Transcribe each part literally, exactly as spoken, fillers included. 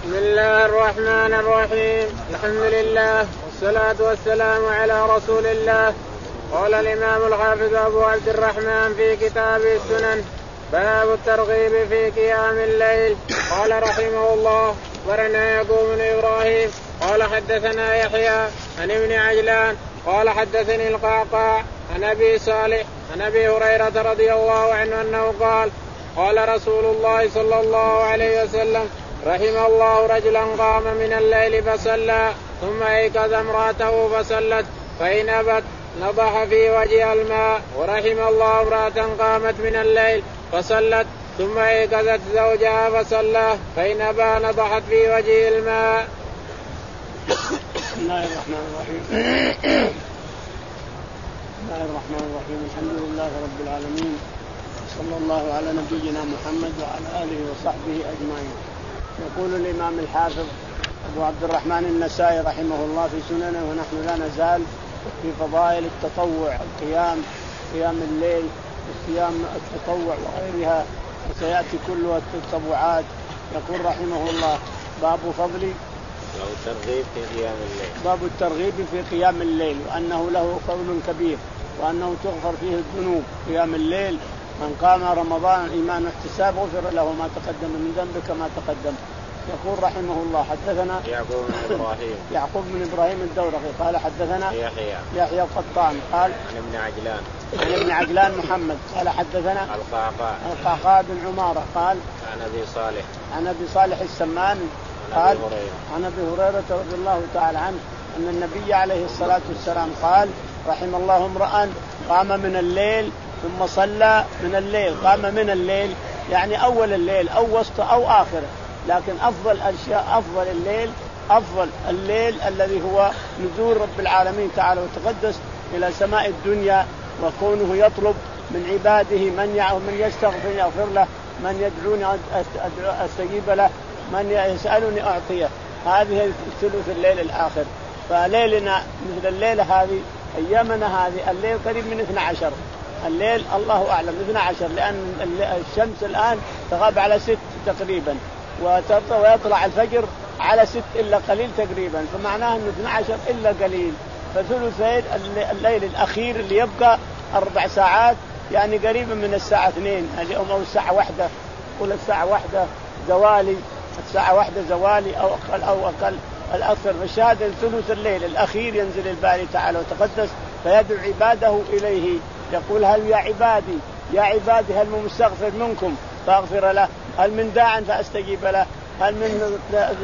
بسم الله الرحمن الرحيم. الحمد لله والصلاة والسلام على رسول الله. قال الإمام الحافظ أبو عبد الرحمن في كتاب السنن باب الترغيب في قيام الليل. قال رحمه الله أخبرنا يعقوب بن إبراهيم قال حدثنا يحيى عن ابن عجلان قال حدثني القعقاع عن أبي صالح عن أبي هريرة رضي الله عنه أنه قال قال رسول الله صلى الله عليه وسلم رحم الله رجلا قام من الليل فصلى ثم أيقظ امرأته فصلت فإن أبت نضح في وجهها الماء. ورحم الله امرأة قامت من الليل فصلت ثم أيقظت زوجها فصلى فإن أبى نضحت في وجهه الماء. بسم الله الرحمن الرحيم. بسم الله الرحمن الرحيم. الحمد لله رب العالمين صلى الله على نبينا محمد وعلى آله وصحبه أجمعين. يقول الإمام الحافظ أبو عبد الرحمن النسائي رحمه الله في سننه ونحن لا نزال في فضائل التطوع القيام قيام الليل والصيام التطوع وغيرها وسيأتي كل التطوعات. يقول رحمه الله باب فضل باب الترغيب في قيام الليل باب الترغيب في قيام الليل وأنه له فضل كبير وأنه تغفر فيه الذنوب. قيام الليل من قام رمضان إيمان واحتساب غفر له ما تقدم من ذنبه كما تقدم. يقول رحمه الله حدثنا يعقوب بن إبراهيم يعقوب بن إبراهيم الدورقي قال حدثنا يحيى يحيى القطان قال عن ابن عجلان عن ابن عجلان محمد قال حدثنا القعقاع القعقاع بن عمارة قال عن أبي صالح عن أبي صالح السمان قال عن أبي هريرة رضي الله تعالى عنه أن النبي عليه الصلاة والسلام قال رحم الله امرأ قام من الليل ثم صلى من الليل. قام من الليل يعني أول الليل أو وسط أو آخره، لكن أفضل الأشياء أفضل الليل أفضل الليل الذي هو نزول رب العالمين تعالى وتقدس إلى سماء الدنيا وكونه يطلب من عباده من من يستغفر يغفر له، من يدعوني أستجيب له، من يسألني أعطيه. هذه ثلث الليل الآخر. فليلنا مثل الليلة هذه أيامنا هذه الليل قريب من اثنا عشر الليل الله أعلم اثنا عشر لأن الشمس الآن تغاب على ست تقريبا ويطلع الفجر على ست إلا قليل تقريبا، فمعناه أنه اثنا عشر إلا قليل. فثلث الليل الأخير اللي يبقى أربع ساعات يعني قريبا من الساعة اثنين اليوم أو الساعة واحدة قل الساعة واحدة زوالي الساعة واحدة زوالي أو أقل أو أقل الأكثر. فشاهد ثلث الليل الأخير ينزل الباري تعالى وتقدس فيدعو عباده إليه يقول هل يا عبادي يا عبادي هل من مستغفر منكم فأغفر له، هل من داع فأستجيب له، هل من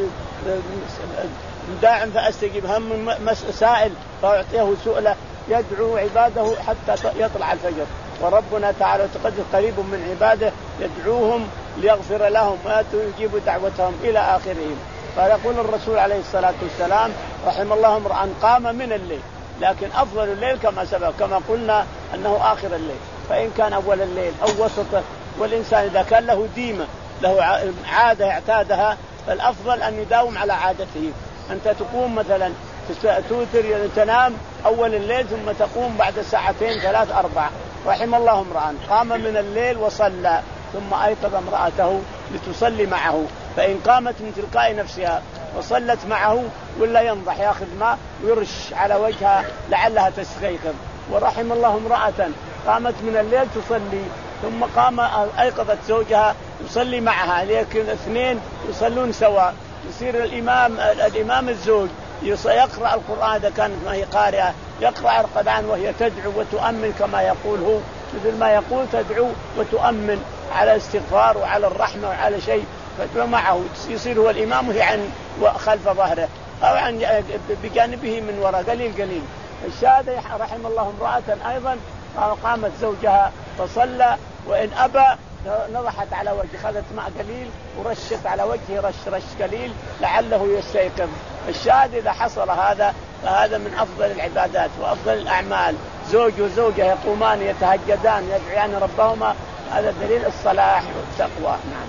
داع فأستجيب، هل من سائل فأعطيه سؤله. يدعو عباده حتى يطلع الفجر وربنا تعالى وتقدس قريب من عباده يدعوهم ليغفر لهم ويجيب دعوتهم إلى آخرهم. فيقول الرسول عليه الصلاة والسلام رحم الله امرأ قام من الليل، لكن أفضل الليل كما سبق كما قلنا أنه آخر الليل. فإن كان أول الليل أو وسطه، والإنسان إذا كان له ديمة له عادة اعتادها فالأفضل أن يداوم على عادته. أنت تقوم مثلا توتر تنام أول الليل ثم تقوم بعد ساعتين ثلاث أربع. رحم الله امرأ قام من الليل وصلى ثم أيقظ امرأته لتصلي معه، فإن قامت من تلقاء نفسها وصلت معه ولا ينضح ياخذ ماء ويرش على وجهها لعلها تستيقظ. ورحم الله امرأة قامت من الليل تصلي ثم قام أيقظت زوجها يصلي معها، لكن اثنين يصلون سوا يصير الإمام الإمام الزوج يقرأ القرآن إذا كانت ما هي قارئة يقرأ القرآن وهي تدعو وتؤمن كما يقول هو، مثل ما يقول تدعو وتؤمن على الاستغفار وعلى الرحمة وعلى شيء فتدعو معه يصير هو الإمام وهي عن خلف ظهره أو عن بجانبه من وراء قليل قليل. الشاهد رحم الله امرأة أيضا قامت زوجها فصلى وإن أبى نضحت على وجهه خذت ماء قليل ورشت على وجهه رش رش قليل لعله يستيقظ. الشاهد إذا حصل هذا فهذا من أفضل العبادات وأفضل الأعمال. زوج وزوجة يقومان يتهجدان يدعيان ربهما، هذا دليل الصلاح والتقوى. نعم.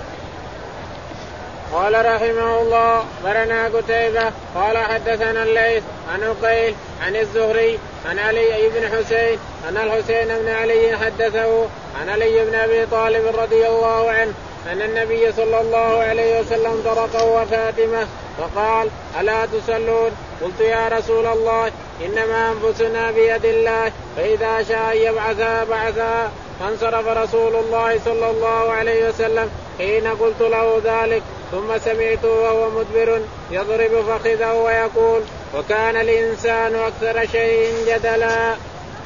قال رحمه الله برنا قتيبة قال حدثنا الليث عن عقيل عن الزهري عن علي بن حسين أن الحسين بن علي حدثه عن علي بن أبي طالب رضي الله عنه أن النبي صلى الله عليه وسلم طرقه وفاطمة فقال ألا تصلون؟ قلت يا رسول الله إنما أنفسنا بيد الله فإذا شاء يبعثها بعثها. فانصرف رسول الله صلى الله عليه وسلم حين قلت له ذلك ثم سمعته وهو مدبر يضرب فخذه ويقول وكان الإنسان أكثر شيء جدلا.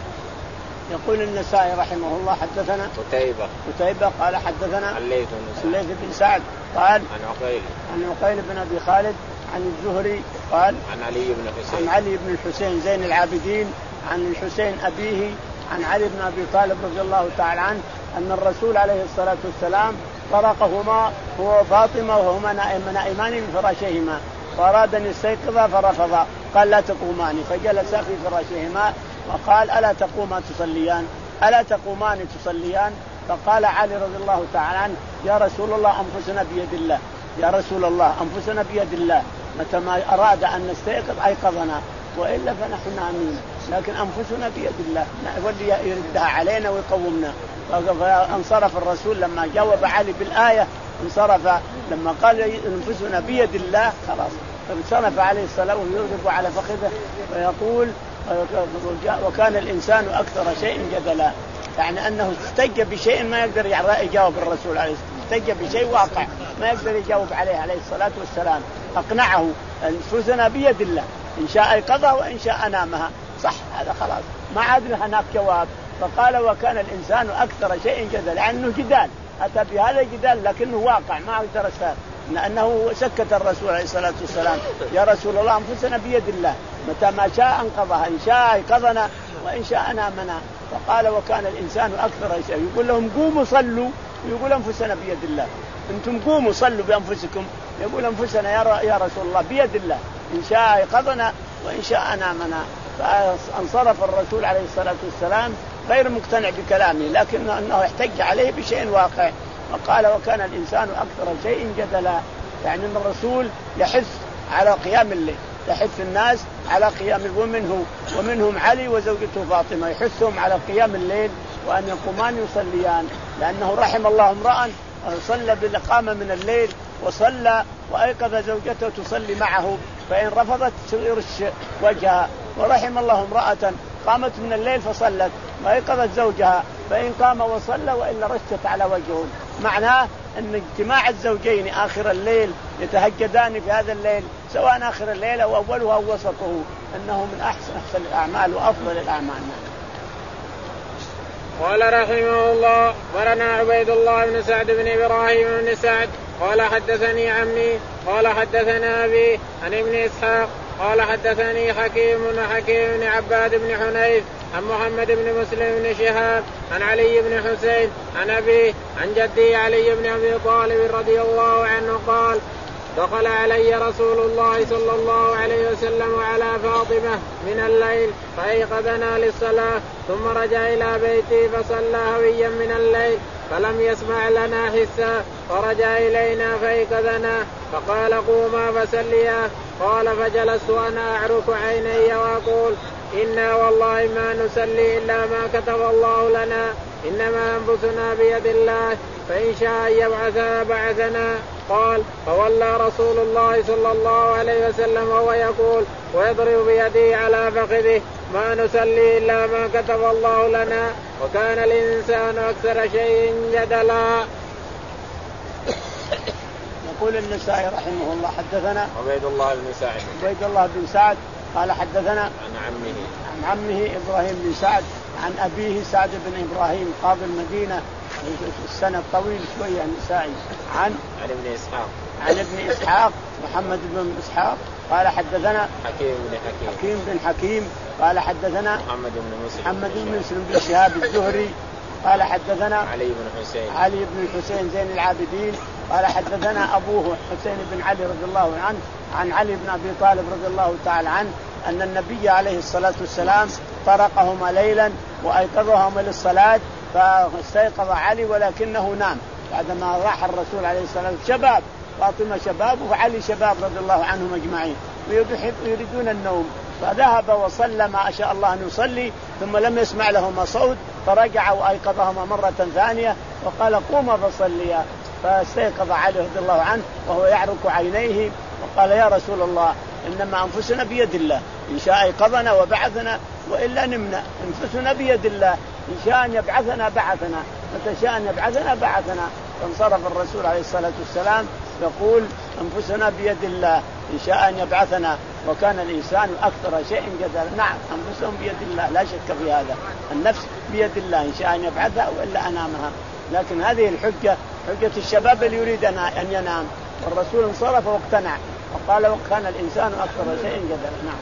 يقول النسائي رحمه الله حدثنا قتيبة قتيبة قال حدثنا الليث بن سعد قال عن عقيل عن عقيل بن أبي خالد عن الزهري قال عن علي بن حسين عن علي بن الحسين زين العابدين عن الحسين أبيه عن علي بن أبي طالب رضي الله تعالى عنه أن الرسول عليه الصلاة والسلام طرقهما هو وفاطمة وهما نائمان من فراشهما فأراد أن يستيقظا فرفضا قال لا تقومان فجلس في فراشهما وقال ألا تقوما تصليان ألا تقومان تصليان فقال علي رضي الله تعالى عنه يا رسول الله أنفسنا بيد الله يا رسول الله أنفسنا بيد الله متى ما أراد أن نستيقظ أيقظنا وإلا فنحن نائمين لكن أنفسنا بيد الله واللي يردها علينا ويقومنا. فانصرف الرسول لما جاوب علي بالآية انصرف لما قال أنفسنا بيد الله خلاص فانصرف عليه الصلاة ويضرب على فخذه ويقول وكان الإنسان أكثر شيء جدلا يعني أنه استجى بشيء ما يقدر يجاوب الرسول عليه الصلاة استجى بشيء واقع ما يقدر يجاوب عليه عليه الصلاة والسلام أقنعه أنفسنا بيد الله إن شاء أيقظها وإن شاء نامها صح هذا خلاص ما عاد له هناك جواب. فقال وكان الإنسان أكثر شيء جدلا لأنه جدال أتى بهذا الجدال لكنه واقع ما أقدر أستاذ لأنه سكت الرسول عليه الصلاة والسلام يا رسول الله أنفسنا بيد الله متى ما شاء أنقذها إن شاء أيقظنا وإن شاء نامنا. فقال وكان الإنسان أكثر شيء يقول لهم قوموا صلوا ويقول أنفسنا بيد الله أنتم قوموا صلوا بأنفسكم يقول أنفسنا يا رسول الله بيد الله إن شاء أيقظنا وإن شاء نامنا. فانصرف الرسول عليه الصلاة والسلام غير مقتنع بكلامه لكن أنه يحتج عليه بشيء واقع. وقال وكان الإنسان أكثر شيء جدلا يعني أن الرسول يحث على قيام الليل يحث الناس على قيام ومنه ومنهم علي وزوجته فاطمة يحثهم على قيام الليل وأن يقومان يصليان لأنه رحم الله امرأ صلى بالإقامة من الليل وصلى وأيقظ زوجته تصلي معه فإن رفضت يرش وجهها ورحم الله امرأة قامت من الليل فصلت وأيقظت زوجها فإن قام وصلى وإلا رشت على وجهه. معناه أن اجتماع الزوجين آخر الليل يتهجدان في هذا الليل سواء آخر الليل أو أوله أو وسطه أنه من أحسن أحسن الأعمال وأفضل الأعمال. قال رحمه الله ورنا عبيد الله بن سعد بن إبراهيم بن سعد قال حدثني عمي قال حدثنا أبي عن ابن إسحاق قال حدثني حكيم حكيم بن عباد بن حنيف عن محمد بن مسلم بن شهاب عن علي بن حسين عن أبيه عن جدي علي بن أبي طالب رضي الله عنه قال دخل علي رسول الله صلى الله عليه وسلم على فاطمة من الليل فأيقظنا للصلاة ثم رجع إلى بيتي فصلى هويا من الليل فلم يسمع لنا حسا فرجع إلينا فأيقظنا فقال قوما فسليا قال فجلست أنا أعرف عيني وأقول إنا والله ما نسلي إلا ما كتب الله لنا إنما أنفسنا بيد الله فإن شاء يبعثها بعثنا. قال فولى رسول الله صلى الله عليه وسلم وهو يقول ويضرب بيده على فخذه ما نسلي إلا ما كتب الله لنا وكان الإنسان أكثر شيء جدلا. يقول النسائي رحمه الله حدثنا عبيد الله بن سعد عبيد الله بن سعد قال حدثنا عن عمه عن عمه إبراهيم بن سعد عن أبيه سعد بن إبراهيم قاضي المدينة السنة طويل شوية النسائي عن عن ابن إسحاق عن ابن إسحاق محمد بن إسحاق قال حدثنا حكيم بن حكيم حكيم بن حكيم قال حدثنا محمد بن مسلم محمد بن مسلم بن شهاب الزهري قال حدثنا علي بن حسين علي بن الحسين زين العابدين قال حدثنا أبوه حسين بن علي رضي الله عنه عن علي بن أبي طالب رضي الله تعالى عنه أن النبي عليه الصلاة والسلام طرقهما ليلا وأيقظهما للصلاة فاستيقظ علي ولكنه نام بعدما راح الرسول عليه الصلاة والسلام. شباب فاطمة شباب وعلي شباب رضي الله عنهم أجمعين ويريدون النوم فذهب وصلى ما شاء الله أن يصلي ثم لم يسمع لهما صوت فرجع وأيقظهما مرة ثانية وقال قوما فصليا فاستيقظ علي رضي الله عنه وهو يعرق عينيه وقال يا رسول الله إنما أنفسنا بيد الله، إن شاء أيقظنا وبعثنا وإلا نمنا. أنفسنا بيد الله، إن شاء أن يبعثنا بعثنا، متى شاء أن يبعثنا بعثنا. فانصرف الرسول عليه الصلاة والسلام يقول أنفسنا بيد الله إن شاء أن يبعثنا، وكان الإنسان أكثر شيء جدلا. نعم أنفسهم بيد الله لا شك في هذا، النفس بيد الله إن شاء أن يبعثها وإلا أنامها. لكن هذه الحجة حجة الشباب اللي يريد أن ينام، والرسول انصرف واقتنع وقال وكان الإنسان أكثر شيء جدلا. نعم.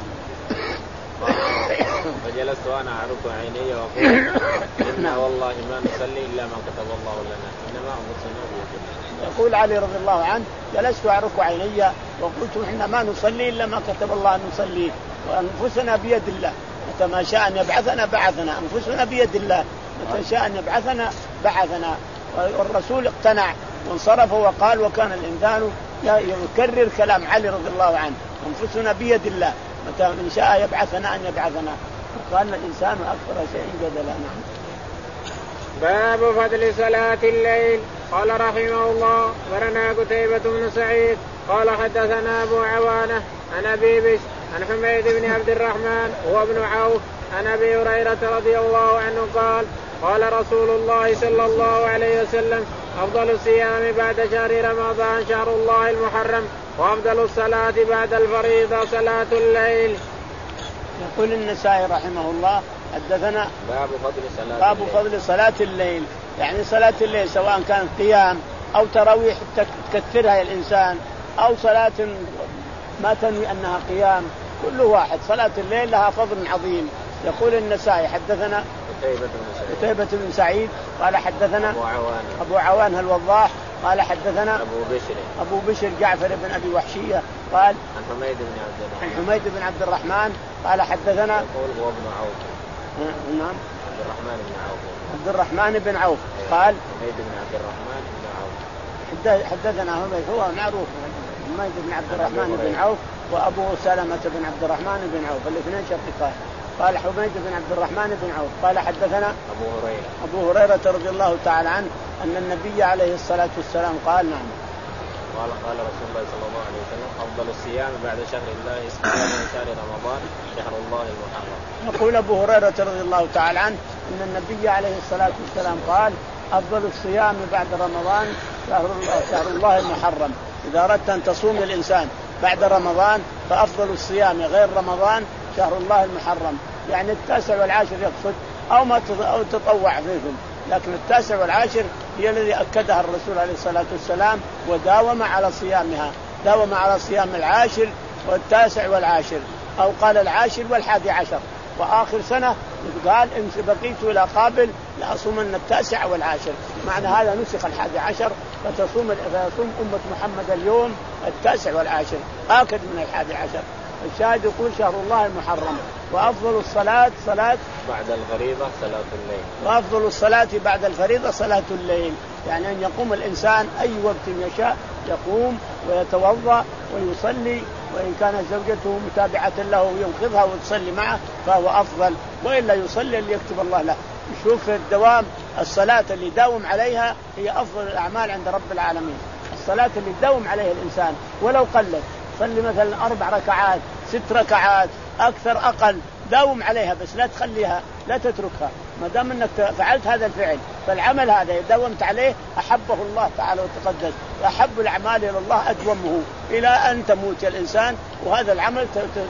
فجلست وأنا أعرق عيني وأقول إنا والله ما نصلي إلا ما كتب الله لنا إنما أنفسنا بيد الله. يقول علي رضي الله عنه جلست أعرق عيني وقلت إحنا ما نصلي إلا ما كتب الله أن نصلي، وأنفسنا بيد الله متى ما شاء أن يبعثنا بعثنا. أنفسنا بيد الله متى شاء أن يبعثنا بعثنا. والرسول اقتنع وانصرف وقال وكان الإنسان يكرر كلام علي رضي الله عنه أنفسنا بيد الله متى إن شاء يبعثنا أن يبعثنا، وقال الإنسان أكثر شيء جدلا. نعم. باب فضل صلاة الليل. قال رحمه الله ورنا قتيبة بن سعيد قال حدثنا أبو عوانة عن أبي بشر عن حميد بن عبد الرحمن هو ابن عوف عن أبي هريرة رضي الله عنه قال قال رسول الله صلى الله عليه وسلم أفضل الصيام بعد شهر رمضان شهر الله المحرم، وأفضل الصلاة بعد الفريضة صلاة الليل. يقول النسائي رحمه الله حدثنا باب فضل صلاة باب فضل صلاة الليل، يعني صلاة الليل سواء كان قيام أو تراويح تكثرها الإنسان أو صلاة ما تنوي أنها قيام، كل واحد صلاة الليل لها فضل عظيم. يقول النسائي حدثنا قتيبة بن سعيد قال حدثنا أبو عوان أبو عوان الوضاح قال حدثنا أبو بشر أبو بشر جعفر بن أبي وحشية قال عن حميد بن عبد الرحمن عن حميد بن عبد الرحمن قال حدثنا يقول هو ابن عوف. نعم عبد الرحمن بن عوف عبد الرحمن بن عوف قال حميد بن عبد الرحمن بن عوف حدثنا حميد هو معروف حميد بن عبد الرحمن بن عوف وأبو سلمة بن عبد الرحمن بن عوف الاثنين شقيقان. قال حميد بن عبد الرحمن بن عوف قال حدثنا أبو هريرة أبو هريرة رضي الله تعالى عنه أن النبي عليه الصلاة والسلام قال نعم قال قال رسول الله صلى الله عليه وسلم أفضل الصيام بعد شهر الله اسمه شهر رمضان شهر الله المحرم. يقول أبو هريرة رضي الله تعالى عنه أن النبي عليه الصلاة والسلام قال أفضل الصيام بعد رمضان شهر الله, شهر الله المحرم. إذا أردت أن تصوم الإنسان بعد رمضان فأفضل الصيام غير رمضان شهر الله المحرم، يعني التاسع والعاشر يقصد أو ما أو تطوع فيهم، لكن التاسع والعاشر هي الذي أكدها الرسول عليه الصلاة والسلام وداوم على صيامها، داوم على صيام العاشر والتاسع والعاشر أو قال العاشر والحادي عشر، وآخر سنة قال إن بقيت إلى قابل لأصومن التاسع والعاشر. معنى هذا نسخ الحادي عشر فتصوم فتصوم أمة محمد اليوم التاسع والعاشر آكد من الحادي عشر. الشاهد يقول شهر الله المحرم. وأفضل الصلاة صلاة بعد الفريضة صلاة الليل. وأفضل الصلاة بعد الفريضة صلاة الليل، يعني أن يقوم الإنسان أي وقت يشاء يقوم ويتوضأ ويصلي، وإن كانت زوجته متابعة له ينقذها وتصلي معه فهو أفضل، وإلا يصلي اللي يكتب الله له. يشوف في الدوام الصلاة اللي داوم عليها هي أفضل الأعمال عند رب العالمين. الصلاة اللي داوم عليها الإنسان ولو قلت، صلي مثلا أربع ركعات ست ركعات أكثر أقل، داوم عليها بس لا تخليها لا تتركها. ما دام أنك فعلت هذا الفعل فالعمل هذا داومت عليه أحبه الله تعالى وتقدس، أحب الأعمال إلى الله أدومه إلى أن تموت الإنسان، وهذا العمل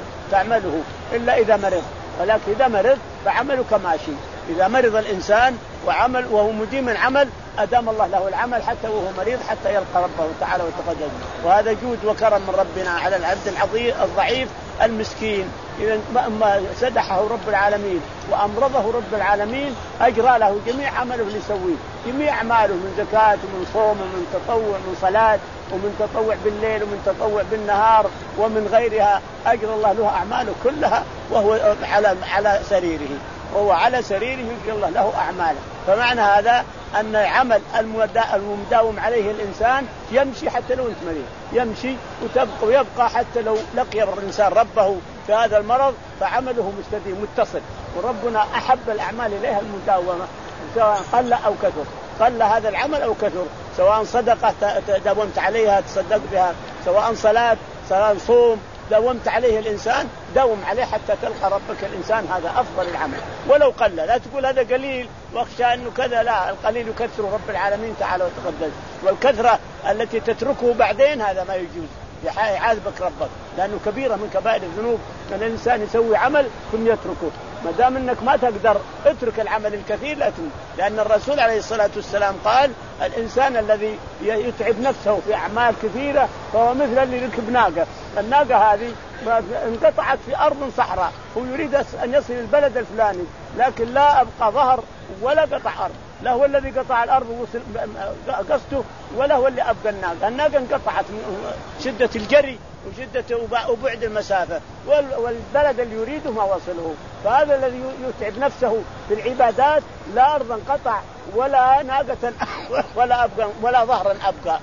تعمله إلا إذا مرض، ولكن إذا مرض فعملك ماشي. إذا مرض الإنسان وعمل وهو مديم العمل أدام الله له العمل حتى وهو مريض حتى يلقى ربه تعالى وتقدس. وهذا جود وكرم من ربنا على العبد العظيم الضعيف المسكين. إذا ما سدحه رب العالمين وأمرضه رب العالمين أجرى له جميع عمله اللي يسويه، جميع أعماله من زكاة ومن صوم ومن تطوع من صلاة ومن تطوع بالليل ومن تطوع بالنهار ومن غيرها، أجرى الله له أعماله كلها وهو على على سريره، وهو على سريره يجري الله له أعماله. فمعنى هذا أن العمل المداوم عليه الإنسان يمشي حتى لو أنت مريض، يمشي وتبقى ويبقى حتى لو لقي الإنسان ربه في هذا المرض فعمله مستديم متصل. وربنا أحب الأعمال إليها المداومة سواء قل أو كثر، قل هذا العمل أو كثر، سواء صدقة داومت عليها تصدق بها، سواء صلاة، سواء صوم داومت عليه الإنسان داوم عليه حتى تلقى ربك. الإنسان هذا أفضل العمل ولو قل. لا تقول هذا قليل واخشى أنه كذا، لا، القليل يكثر رب العالمين تعالى وتقدس. والكثرة التي تتركه بعدين هذا ما يجوز، يعاذبك ربك، لأنه كبيرة من كبائر الذنوب أن الإنسان يسوي عمل ثم يتركه. ما دام أنك ما تقدر اترك العمل الكثير لا تنسى، لأن الرسول عليه الصلاة والسلام قال الإنسان الذي يتعب نفسه في أعمال كثيرة فهو مثل اللي يركب ناقة. الناقة هذه انقطعت في أرض صحراء، هو يريد أن يصل البلد الفلاني لكن لا أبقى ظهر ولا قطع أرض، لا هو الذي قطع الأرض ووصل قصده ولا هو اللي أبقى الناقة. الناقة انقطعت من شدة الجري وشدة وبعد المسافة، والبلد اللي يريده ما وصله. فهذا الذي يتعب نفسه في العبادات لا أرضا قطع ولا ناقة ولا أبقى ولا ظهرا أبقى،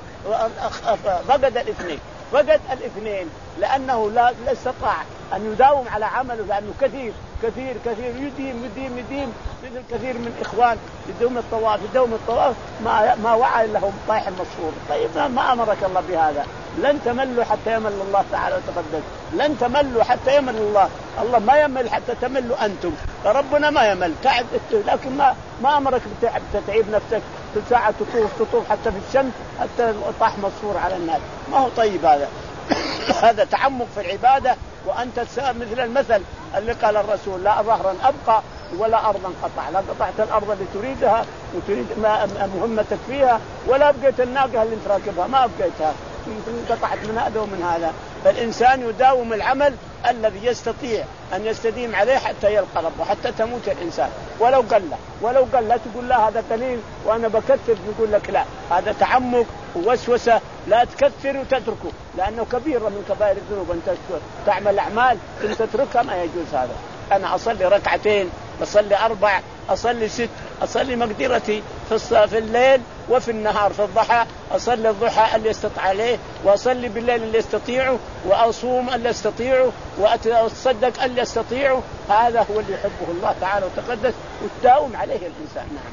فقد الاثنين فقد الاثنين لأنه لا استطاع أن يداوم على عمله، لأنه كثير كثير كثير يديم يديم يديم مثل كثير من إخوان يدوم الطواف يدوم الطواف ما ما وعى لهم طايح المصفور. طيب ما أمرك الله بهذا؟ لن تملوا حتى يمل الله تعالى وتقدس، لن تملوا حتى يمل الله. الله ما يمل حتى تملوا أنتم، فربنا ما يمل تعب، لكن ما ما أمرك بتعب تتعب نفسك كل ساعة تطوف تطوف حتى في الشمس حتى طاح مصفور على الناس. ما هو طيب هذا. هذا تعمق في العبادة. وأنت مثل المثل اللي قال الرسول لا ظهرا أبقى ولا أرضا قطع، لا قطعت الأرض اللي تريدها وتريد مهمتك فيها ولا أبقيت الناقة اللي تراكبها ما أبقيتها، قطعت من هذا ومن هذا. فالإنسان يداوم العمل الذي يستطيع أن يستديم عليه حتى يلقى ربه، حتى تموت الإنسان ولو قل ولو قل. لا تقول لا هذا قليل وأنا بكثر، يقول لك لا، هذا تعمق ووسوسة، لا تكثر وتتركه لأنه كبيرة من كبائر الذنوب. أنت تعمل أعمال ثم تتركها ما يجوز هذا. أنا أصلي ركعتين، أصلي أربع، أصلي ست، أصلي مقدرتي في الليل وفي النهار. في الضحى أصلي الضحى اللي يستطيع عليه، وأصلي بالليل اللي يستطيعه، وأصوم اللي يستطيعه، وأتصدق اللي يستطيعه. هذا هو اللي يحبه الله تعالى وتقدس وتداوم عليه الإنسان. نعم.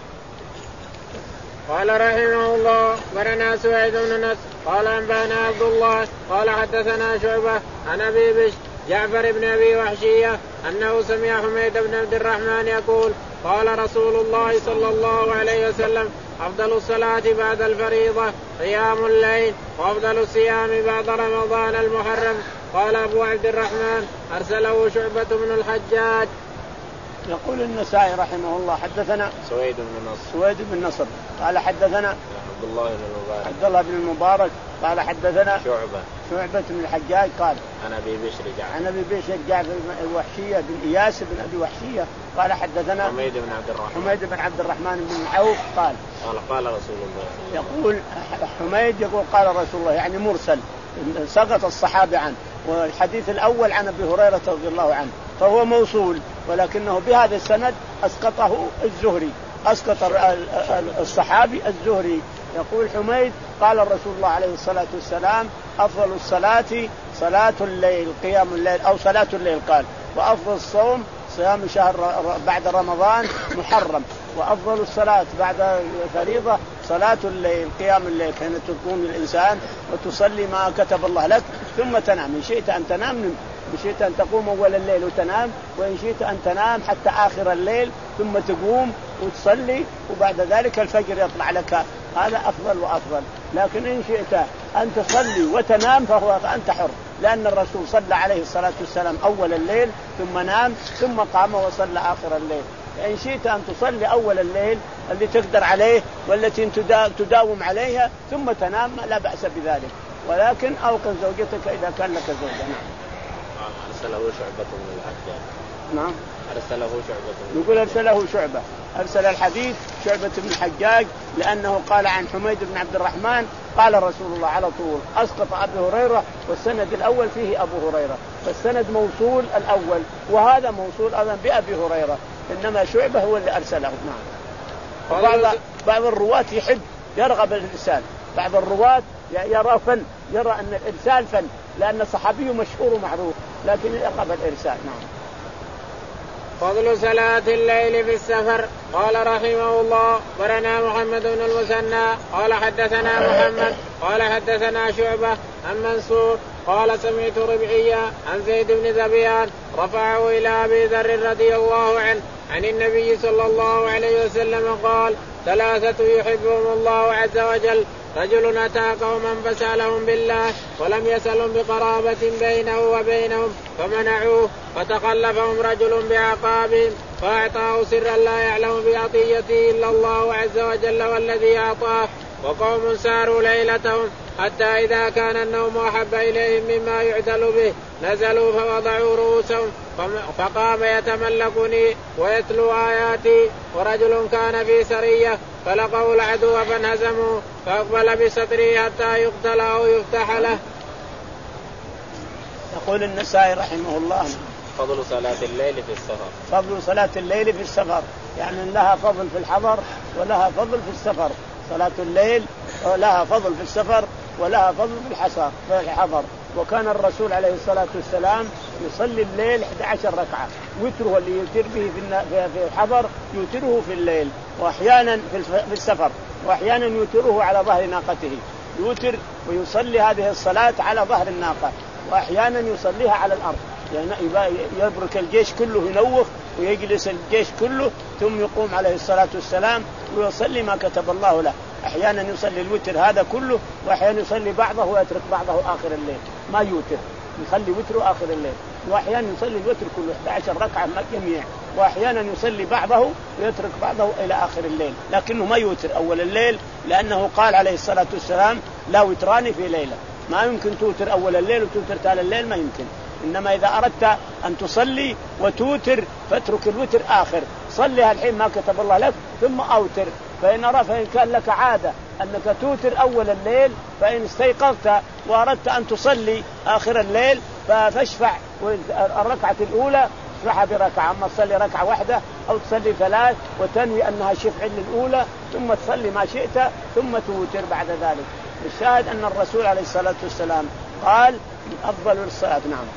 قال رحمه الله برنا سويد بن نصر قال أنبانا عبد الله قال حدثنا شعبة عن أبي بشر جعفر بن أبي وحشية أنه سمع حميد بن عبد الرحمن يقول قال رسول الله صلى الله عليه وسلم أفضل الصلاة بعد الفريضة قيام الليل، وأفضل الصيام بعد رمضان المحرم. قال أبو عبد الرحمن أرسله شعبة بن الحجاج. يقول النسائي رحمه الله حدثنا سويد بن نصر سويد بن نصر قال حدثنا عبد الله بن المبارك عبد الله بن المبارك قال حدثنا شعبة شعبة بن الحجاج قال عن أبي بشر جعفر عن أبي بشر جعفر بن الوحشية بن إياس بن أبي وحشية قال حدثنا حميد بن عبد الرحمن حميد بن عبد الرحمن بن عوف قال قال قال رسول الله. يقول حميد يقول قال رسول الله، يعني مرسل سقط الصحابة عنه، والحديث الأول عن أبي هريرة رضي الله عنه فهو موصول، ولكنه بهذا السند أسقطه الزهري، أسقط الصحابي الزهري. يقول حميد قال رسول الله عليه الصلاة والسلام أفضل الصلاة صلاة الليل قيام الليل أو صلاة الليل قال، وأفضل الصوم صيام شهر بعد رمضان محرم، وأفضل الصلاة بعد فريضة صلاة الليل قيام الليل، كأن تقوم الإنسان وتصلي ما كتب الله لك ثم تنام، إن شئت أن تنام نم، إن شئت أن تقوم أول الليل وتنام، وإن شئت أن تنام حتى آخر الليل ثم تقوم وتصلي وبعد ذلك الفجر يطلع لك، هذا أفضل وأفضل. لكن إن شئت أن تصلي وتنام فهو أنت حر، لأن الرسول صلى عليه الصلاة والسلام أول الليل ثم نام ثم قام وصلى آخر الليل. إن شئت أن تصلي أول الليل اللي تقدر عليه والتي تداوم عليها ثم تنام لا بأس بذلك، ولكن أوقظ زوجتك إذا كان لك زوجة. نعم. أرسله شعبة من الحجاج. نعم. أرسله شعبة. يقول أرسله شعبة، أرسل الحديث شعبة بن الحجاج لأنه قال عن حميد بن عبد الرحمن قال رسول الله على طول، أسقط أبي هريرة، والسند الأول فيه أبو هريرة، فالسند موصول الأول وهذا موصول أيضا بأبي هريرة، إنما شعبة هو اللي أرسله. نعم. بعض بعض الرواة يحب يرغب الإرسال، بعض الرواة يرى فن، يرى أن الإرسال فن، لأن الصحابي مشهور ومعروف، لكن يرغب الإرسال. نعم. فضل صلاة الليل في السفر. قال رحمه الله أخبرنا محمد بن المثنى قال حدثنا محمد قال حدثنا شعبة عن منصور قال سمعت ربعيا عن زيد بن ذبيان رفعه إلى أبي ذر رضي الله عنه عن النبي صلى الله عليه وسلم قال ثلاثة يحبهم الله عز وجل رجل أتى قوما فسألهم بالله ولم يسألهم بقرابة بينه وبينهم فمنعوه فتخلفهم رجل بعقابهم فأعطاه سرا لا يعلم بعطيته إلا الله عز وجل والذي أعطاه. وقوم ساروا ليلتهم حتى إذا كان النوم أحب إليهم مما يعتل به نزلوا فوضعوا رؤوسهم فقام يتملكني ويتلو آياتي. ورجل كان في سرية فلقوا العدو فانهزموا فأقبل بستره حتى يقتل أو يفتح له. يقول النسائي رحمه الله فضل صلاة الليل في السفر. فضل صلاة الليل في السفر يعني لها فضل في الحضر ولها فضل في السفر. صلاة الليل لها فضل في السفر ولها فضل في الحصر في الحضر. وكان الرسول عليه الصلاة والسلام يصلي الليل إحدى عشرة ركعة وتره اللي يوتر به في الحضر يوتره في الليل وأحيانا في السفر وأحيانا يوتره على ظهر ناقته يوتر ويصلي هذه الصلاة على ظهر الناقة وأحيانا يصليها على الأرض يعني يبرك الجيش كله ينوخ ويجلس الجيش كله ثم يقوم عليه الصلاة والسلام ويصلي ما كتب الله له. أحيانا يصلي الوتر هذا كله وأحيانا يصلي بعضه ويترك بعضه آخر الليل ما يوتر يصلي وتره آخر الليل. وأحيانا يصلي الوتر كله إحدى عشرة ركعة جميع وأحيانا يصلي بعضه ويترك بعضه إلى آخر الليل لكنه ما يوتر أول الليل لأنه قال عليه الصلاة والسلام لا وتران في ليلة. ما يمكن توتر أول الليل وتوتر ثالث الليل ما يمكن. إنما إذا أردت أن تصلي وتوتر فاترك الوتر آخر صليها الحين ما كتب الله لك ثم أوتر. فإن أرى فإن كان لك عادة أنك توتر أول الليل فإن استيقظت وأردت أن تصلي آخر الليل فاشفع الركعة الأولى اشفعها بركعة أما تصلي ركعة واحدة أو تصلي ثلاث وتنوي أنها شفع للأولى ثم تصلي ما شئت ثم توتر بعد ذلك. الشاهد أن الرسول عليه الصلاة والسلام قال أفضل الصلاة. نعم.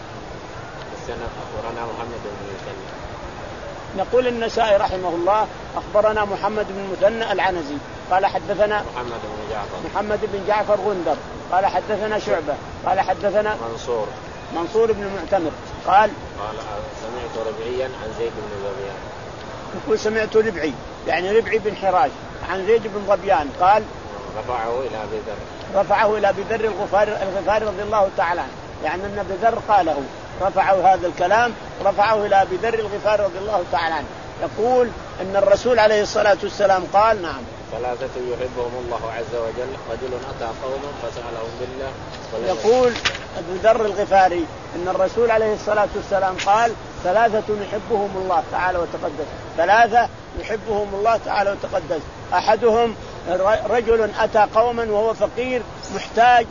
أخبرنا محمد بن المثنى. نقول النسائي رحمه الله أخبرنا محمد بن المثنى العنزي قال حدثنا محمد بن جعفر محمد بن جعفر غندر قال حدثنا شعبة قال حدثنا منصور منصور بن المعتمر قال قال سمعت ربعيا عن زيد بن ظبيان. يقول سمعت ربعي يعني ربعي بن حراش عن زيد بن ظبيان قال رفعه إلى أبي ذر رفعه إلى أبي ذر الغفاري الغفاري رضي الله تعالى عنه يعني أن أبي ذر قاله رفعه هذا الكلام رفعه إلى أبي ذر الغفاري رضي الله تعالى عنه يقول أن الرسول عليه الصلاة والسلام قال نعم ثلاثة يحبهم الله عز وجل رجل أتى قوما فسألهم بالله. يقول أبو ذر الغفاري أن الرسول عليه الصلاة والسلام قال ثلاثة يحبهم الله تعالى وتقدس. ثلاثة يحبهم الله تعالى وتقدس. أحدهم رجل أتى قوما وهو فقير محتاج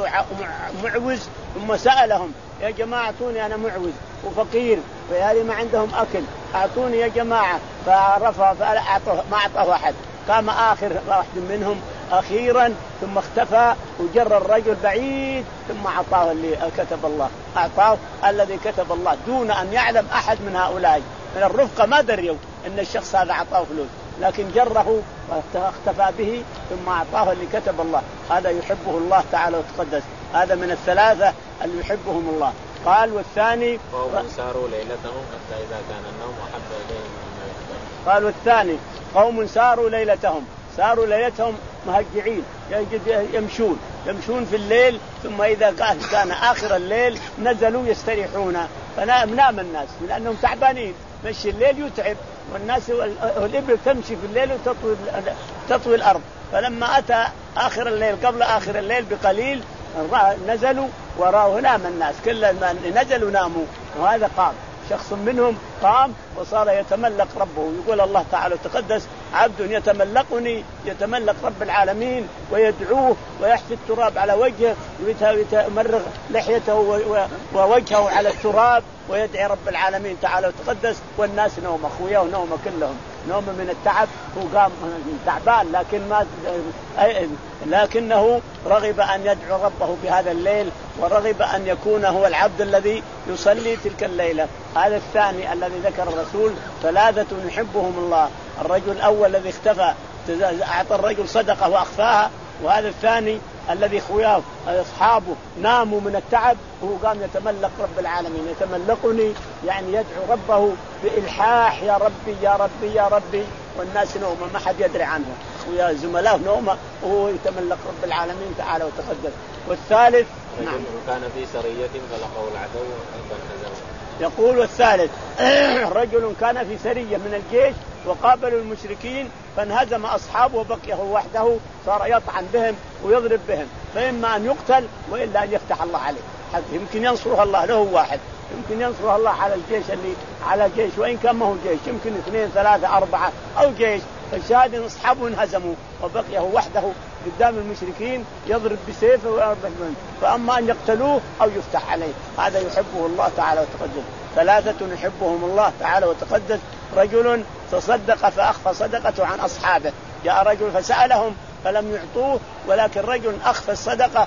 ومعوز ثم سألهم يا جماعة أعطوني أنا معوز وفقير ويالي ما عندهم أكل أعطوني يا جماعة فرفع فأعطه ما أعطاه أحد قام آخر واحد منهم أخيرا ثم اختفى وجر الرجل بعيد ثم أعطاه اللي كتب الله أعطاه الذي كتب الله دون أن يعلم أحد من هؤلاء من الرفقة ما دريوا أن الشخص هذا أعطاه فلوس لكن جره واختفى به ثم أعطاه اللي كتب الله. هذا يحبه الله تعالى وتقدس. هذا من الثلاثة اللي يحبهم الله. قال والثاني قوم ساروا ليلتهم حتى إذا كان النوم أحب إليهم مما يحبون. قال والثاني قوم ساروا ليلتهم ساروا ليلتهم مهجعين يمشون يمشون في الليل ثم إذا كان, كان آخر الليل نزلوا يستريحون فنام نام الناس لأنهم تعبانين مشي الليل يتعب والناس والإبل تمشي في الليل وتطوي تطوي الأرض. فلما أتى آخر الليل قبل آخر الليل بقليل نزلوا وراه نام الناس كل ما نزلوا ناموا. وهذا قام شخص منهم قام وصار يتملق ربه يقول الله تعالى تقدس عبد يتملقني يتملق رب العالمين ويدعوه ويحفي التراب على وجهه ويتمرغ لحيته ووجهه على التراب ويدعي رب العالمين تعالى وتقدس والناس نوم أخويا ونوم كلهم. نوم من التعب، هو قام تعبان لكن ما لكنه رغب أن يدعو ربه بهذا الليل، ورغب أن يكون هو العبد الذي يصلي تلك الليلة. هذا الثاني الذي ذكر الرسول ثلاثة يحبهم الله. الرجل الأول الذي اختفى أعطى الرجل صدقة وأخفاها، وهذا الثاني الذي خوياه أصحابه ناموا من التعب وهو قام يتملق رب العالمين. يتملقني يعني يدعو ربه بإلحاح يا ربي يا ربي يا ربي، والناس نومه ما حد يدري عنه، ويا زملائه نومه وهو يتملق رب العالمين تعالى وتقدس. والثالث نعم كان في سرية فلقوا العدو فانهزموا. يقول والثالث رجل كان في سرية من الجيش وقابلوا المشركين فانهزم أصحابه وبقي هو وحده، صار يطعن بهم ويضرب بهم، فإما أن يقتل وإلا أن يفتح الله عليه. يمكن ينصره الله له واحد، يمكن ينصره الله على الجيش اللي على جيش، وإن كان ما هو جيش يمكن اثنين ثلاثة أربعة أو جيش. فالشاهد أن أصحابه انهزموا وبقي هو وحده قدام المشركين يضرب بسيفه ويضرب منه، فأما أن يقتلوه أو يفتح عليه. هذا يحبه الله تعالى وتقدس. ثلاثة يحبهم الله تعالى وتقدس: رجل تصدق فأخفى صدقته عن أصحابه، جاء رجل فسألهم فلم يعطوه، ولكن رجل أخفى الصدقة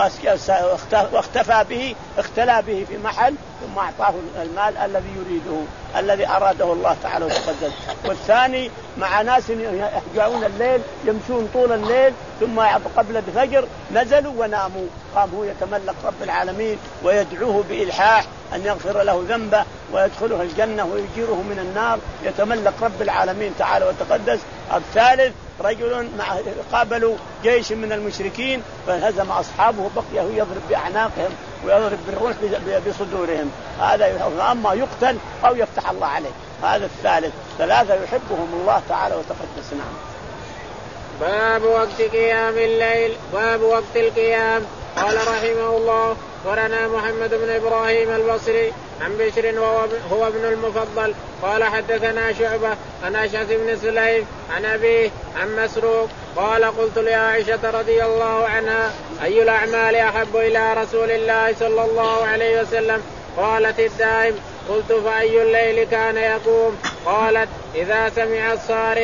واختفى به اختلى به في محل ثم أعطاه المال الذي يريده الذي أراده الله تعالى وتقدس. والثاني مع ناس يهجعون الليل يمشون طول الليل ثم قبل الفجر نزلوا وناموا، قام هو يتملق رب العالمين ويدعوه بإلحاح أن يغفر له ذنبه ويدخله الجنة ويجيره من النار، يتملق رب العالمين تعالى وتقدس. الثالث رجل مع قابلوا جيش من المشركين فانهزم أصحابه بقي هو يضرب بأعناقهم ويضرب بالروح بصدورهم. هذا أما يقتل أو يفتح الله عليه. هذا الثالث. ثلاثة يحبهم الله تعالى وتقدس. نعم. باب وقت قيام الليل. باب وقت القيام. قال رحمه الله: ورنا محمد بن إبراهيم البصري عن بشر وهو ابن المفضل قال حدثنا شعبة عن أشعث بن سليم عن أبيه عن مسروق قال: قلت لعائشة رضي الله عنها: أي الأعمال أحب إلى رسول الله صلى الله عليه وسلم؟ قالت: الدائم. قلت: فأي الليل كان يقوم؟ قالت: إذا سمع الصارخ.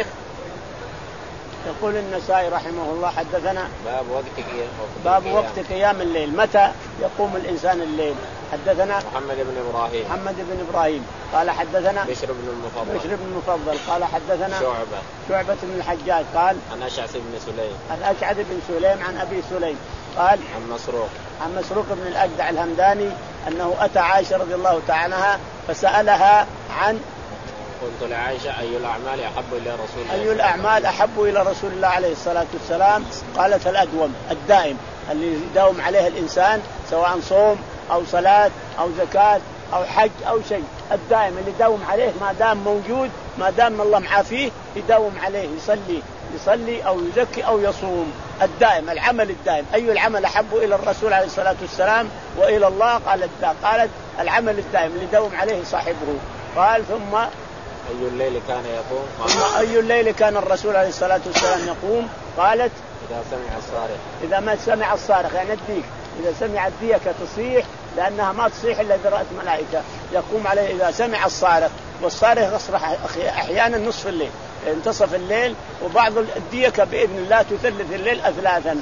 يقول النسائي رحمه الله: حدثنا باب وقت قيام باب وقت قيام الليل، متى يقوم الإنسان الليل. حدثنا محمد بن إبراهيم محمد بن إبراهيم قال حدثنا بشر بن المفضل بشر بن المفضل قال حدثنا شعبة شعبة بن الحجاج قال عن أشعث بن سليم عن أشعث بن سليم عن أبي سليم قال عن مسروق عن مسروق بن الأجدع الهمداني أنه أتى عائشة رضي الله تعالى عنها فسألها عن قلت لعائشة: أي الأعمال أحب إلى رسول الله؟ أي الأعمال أحب إلى رسول الله عليه الصلاة والسلام؟ قالت: الأدوم، الدائم اللي يداوم عليه الإنسان سواء صوم أو صلاة أو زكاة أو حج أو شيء، الدائم اللي يداوم عليه ما دام موجود، ما دام الله معافيه يداوم عليه، يصلي يصلي أو يزكي أو يصوم. الدائم، العمل الدائم. أي العمل أحب إلى الرسول عليه الصلاة والسلام وإلى الله؟ قالت قالت العمل الدائم اللي يداوم عليه صاحبه. قال: ثم أي الليل كان يقوم؟ ثم أي الليل كان الرسول عليه الصلاة والسلام يقوم؟ قالت: إذا سمع الصارخ. إذا ما سمع الصارخ يعني الديك، إذا سمع الديكة تصيح، لأنها ما تصيح إلا إذا رأت ملائكة، يقوم عليه إذا سمع الصارخ. والصارخ يصرخ أحيانا نصف الليل، انتصف الليل، وبعض الديكة بإذن الله تثلث الليل أثلاثا،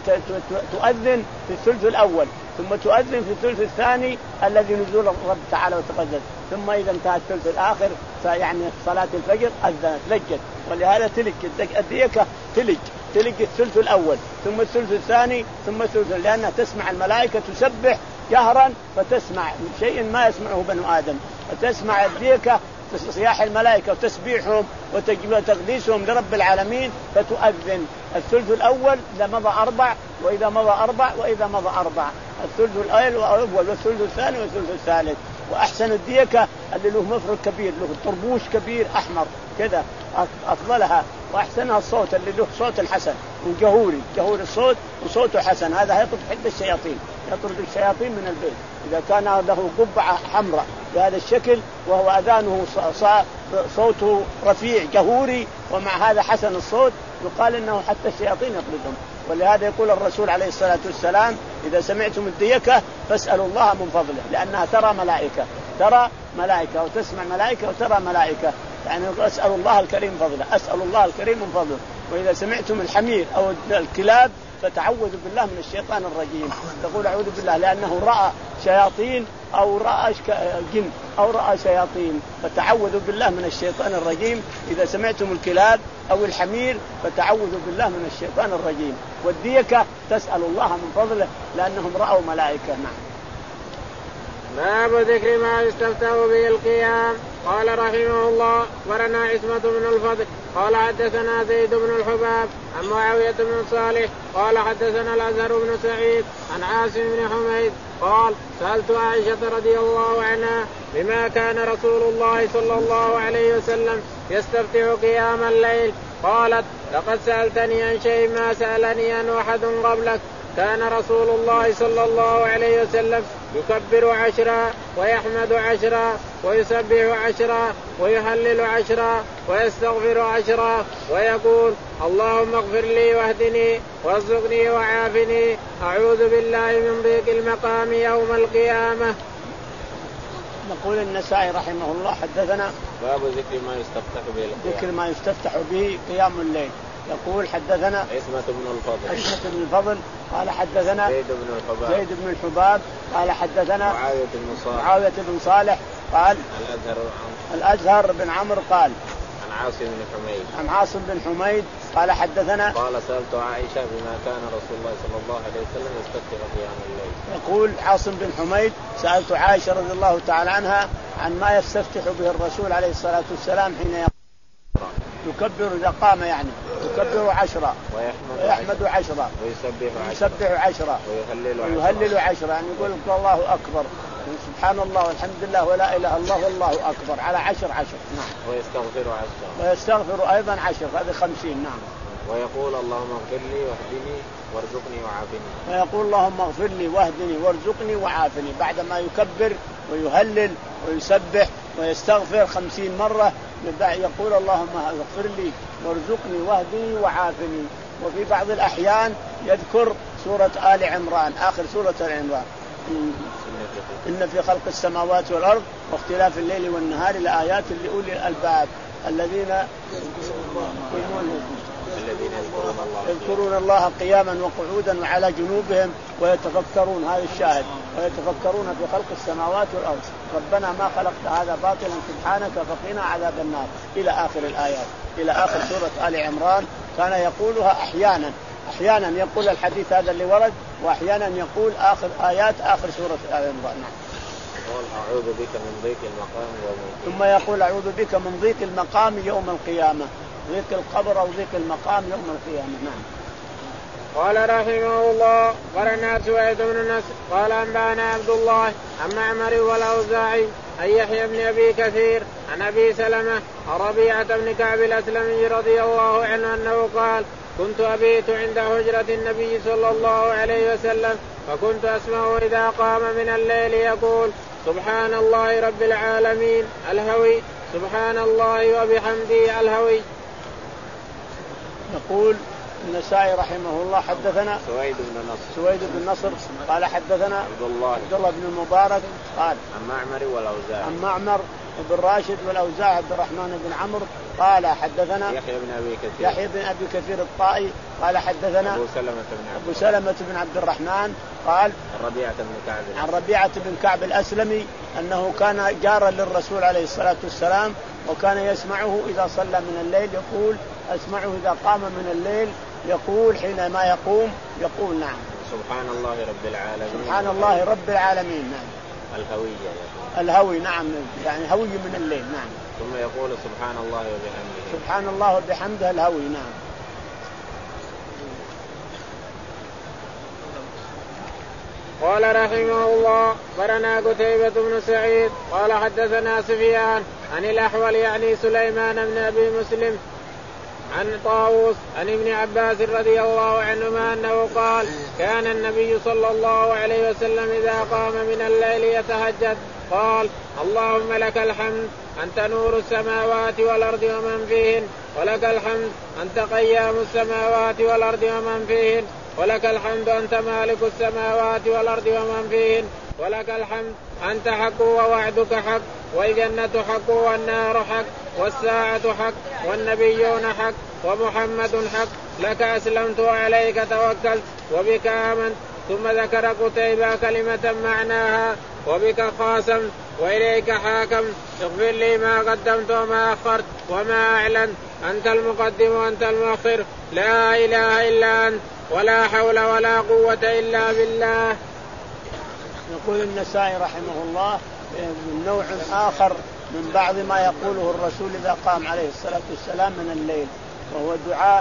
تؤذن في الثلث الأول ثم تؤذن في الثلث الثاني الذي نزول الرب تعالى وتقدس، ثم إذا انتهى الثلث الآخر يعني صلاة الفجر أذنت لجت. ولهذا تلج الديكة تلج تلج الثلث الأول ثم الثلث الثاني ثم الثلث، لأنها تسمع الملائكة تسبح جهرا فتسمع شيء ما يسمعه بنو آدم، فتسمع الديكة صياح الملائكة وتسبيحهم وتقديسهم لرب العالمين، فتؤذن الثلث الأول إذا مضى أربع، وإذا مضى أربع، وإذا مضى أربع، الثلث الأول والثلث الثاني والثلث الثالث. وأحسن الديكة اللي له مفرق كبير، له طربوش كبير أحمر كذا أفضلها، وأحسنها الصوت اللي له صوت الحسن وجهوري، جهور الصوت وصوته حسن، هذا يطرد حد الشياطين، يطرد الشياطين من البيت. إذا كان له قبعة حمراء بهذا الشكل وهو أذانه صوته رفيع جهوري ومع هذا حسن الصوت، يقال إنه حتى الشياطين يطردهم. ولهذا يقول الرسول عليه الصلاة والسلام: إذا سمعتم الديكة فاسألوا الله من فضله، لأنها ترى ملائكة، ترى ملائكة وتسمع ملائكة وترى ملائكة، يعني أسأل الله الكريم فضله، أسأل الله الكريم من فضله. وإذا سمعتم الحمير أو الكلاب فتعوذوا بالله من الشيطان الرجيم، تقول أعوذ بالله، لأنه رأى شياطين أو رأى جن أو رأى شياطين، فتعوذوا بالله من الشيطان الرجيم. إذا سمعتم الكلاب أو الحمير فتعوذوا بالله من الشيطان الرجيم. والديكة تسأل الله من فضله لأنهم رأوا ملائكة. نعم. باب ذكر ما يستفتح به القيام. قال رحمه الله ورنا عصمة بن الفضل قال حدثنا زيد بن الحباب عن معاوية بن صالح قال حدثنا الأزهر بن سعيد عن عاصم بن حميد قال سألت عائشة رضي الله عنها بما كان رسول الله صلى الله عليه وسلم يستفتح قيام الليل قالت لقد سألتني عن شيء ما سألني عن أحد قبلك. كان رسول الله صلى الله عليه وسلم يكبر عشرا ويحمد عشرا ويسبح عشرا ويهلل عشرا ويستغفر عشرا ويقول اللهم اغفر لي واهدني وارزقني وعافني أعوذ بالله من ضيق المقام يوم القيامة. نقول النسائي رحمه الله حدثنا باب ذكر ما يستفتح به القيام. ذكر ما يستفتح به قيام الليل. يقول حدثنا عصمة بن الفضل عصمة بن الفضل قال حدثنا زيد بن الحباب زيد بن الحباب قال حدثنا معاوية بن صالح معاوية بن صالح قال الأزهر الأزهر بن عمرو قال عن عاصم بن حميد عن عاصم بن حميد قال حدثنا قال سألت عائشة بما كان رسول الله صلى الله عليه وسلم يستفتح قيام الليل. يقول عاصم بن حميد سألت عائشة رضي الله تعالى عنها عن ما يستفتح به الرسول عليه الصلاة والسلام حين يكبر إذا قام، يعني يكبر عشرة ويحمد عشرة ويسبح عشرة ويهلل عشرة، يعني يقول الله أكبر سبحان الله والحمد لله ولا إله إلا الله والله أكبر على عشر عشر. نعم. ويستغفر عشرة ويستغفر أيضا عشر، هذه خمسين. نعم. ويقول اللهم اغفر لي واهدني وارزقني وعافني. ويقول اللهم اغفر لي واهدني وارزقني وعافني بعد ما يكبر ويهلل ويسبح ويستغفر خمسين مرة يقول اللهم اغفر لي وارزقني واهدني وعافني. وفي بعض الأحيان يذكر سورة آل عمران آخر سورة آل عمران إن في خلق السماوات والأرض واختلاف الليل والنهار لآيات لأولي الألباب الذين الذين يذكرون الله قياما وقعودا وعلى جنوبهم ويتفكرون، هذا الشاهد، ويتفكرون في خلق السماوات والأرض ربنا ما خلقت هذا باطلا سبحانك فقنا عذاب النار إلى آخر الآيات إلى آخر سورة آل عمران. كان يقولها أحيانا أحيانا يقول الحديث هذا اللي ورد، وأحيانا يقول آخر آيات آخر سورة آل عمران. أعوذ بك من ضيق المقام يوم القيامة. ثم يقول أعوذ بك من ضيق المقام يوم القيامة، ضيق القبر أو ضيق المقام يوم القيامة. نعم. قال رحمه الله قرنا سويد بن نصر قال أنبأنا عبد الله عن معمر والأوزاعي عن يحيى بن أبي كثير عن أبي سلمة عن ربيعة بن كعب الأسلمي رضي الله عنه أنه قال كنت أبيت عند حجرة النبي صلى الله عليه وسلم فكنت أسمع إذا قام من الليل يقول سبحان الله رب العالمين الهوي سبحان الله وبحمده الهوي. يقول النسائي رحمه الله حدثنا سويد بن نصر سويد بن نصر قال حدثنا عبد الله عبد الله بن المبارك قال عن معمر والأوزاعي عن معمر بن راشد والأوزاعي عبد الرحمن بن عمرو قال حدثنا يحيى بن أبي كثير يحيى بن أبي كثير الطائي قال حدثنا أبو سلمة بن عبد أبو سلمة بن عبد الرحمن قال عن ربيعة بن كعب عن ربيعة بن كعب الأسلمي أنه كان جارا للرسول عليه الصلاة والسلام وكان يسمعه إذا صلى من الليل يقول أسمعه إذا قام من الليل يقول حينما يقوم يقول نعم سبحان الله رب العالمين سبحان الله رب العالمين. نعم. الهوي الهوي نعم يعني هوي من الليل. نعم. ثم يقول سبحان الله وبحمده سبحان الله وبحمده الهوي. نعم. قال رحمه الله قرنا قتيبة بن سعيد قال حدثنا سفيان عن الأحول يعني سليمان بن أبي مسلم عن طاووس عن ابن عباس رضي الله عنهما أنه قال كان النبي صلى الله عليه وسلم إذا قام من الليل يتهجد قال اللهم لك الحمد أنت نور السماوات والأرض ومن فيهن ولك الحمد أنت قيام السماوات والأرض ومن فيهن ولك الحمد أنت مالك السماوات والأرض ومن فيهن ولك الحمد أنت حق ووعدك حق والجنة حق والنار حق والساعة حق والنبيون حق ومحمد حق لك أسلمت وعليك توكلت وبك آمنت. ثم ذكر قتيبة كلمة معناها وبك خاصمت وإليك حاكمت اغفر لي ما قدمت وما أخرت وما أعلنت أنت المقدم وأنت المؤخر لا إله إلا أنت ولا حول ولا قوة إلا بالله. يقول النسائي رحمه الله من نوع آخر من بعض ما يقوله الرسول إذا قام عليه الصلاة والسلام من الليل، وهو دعاء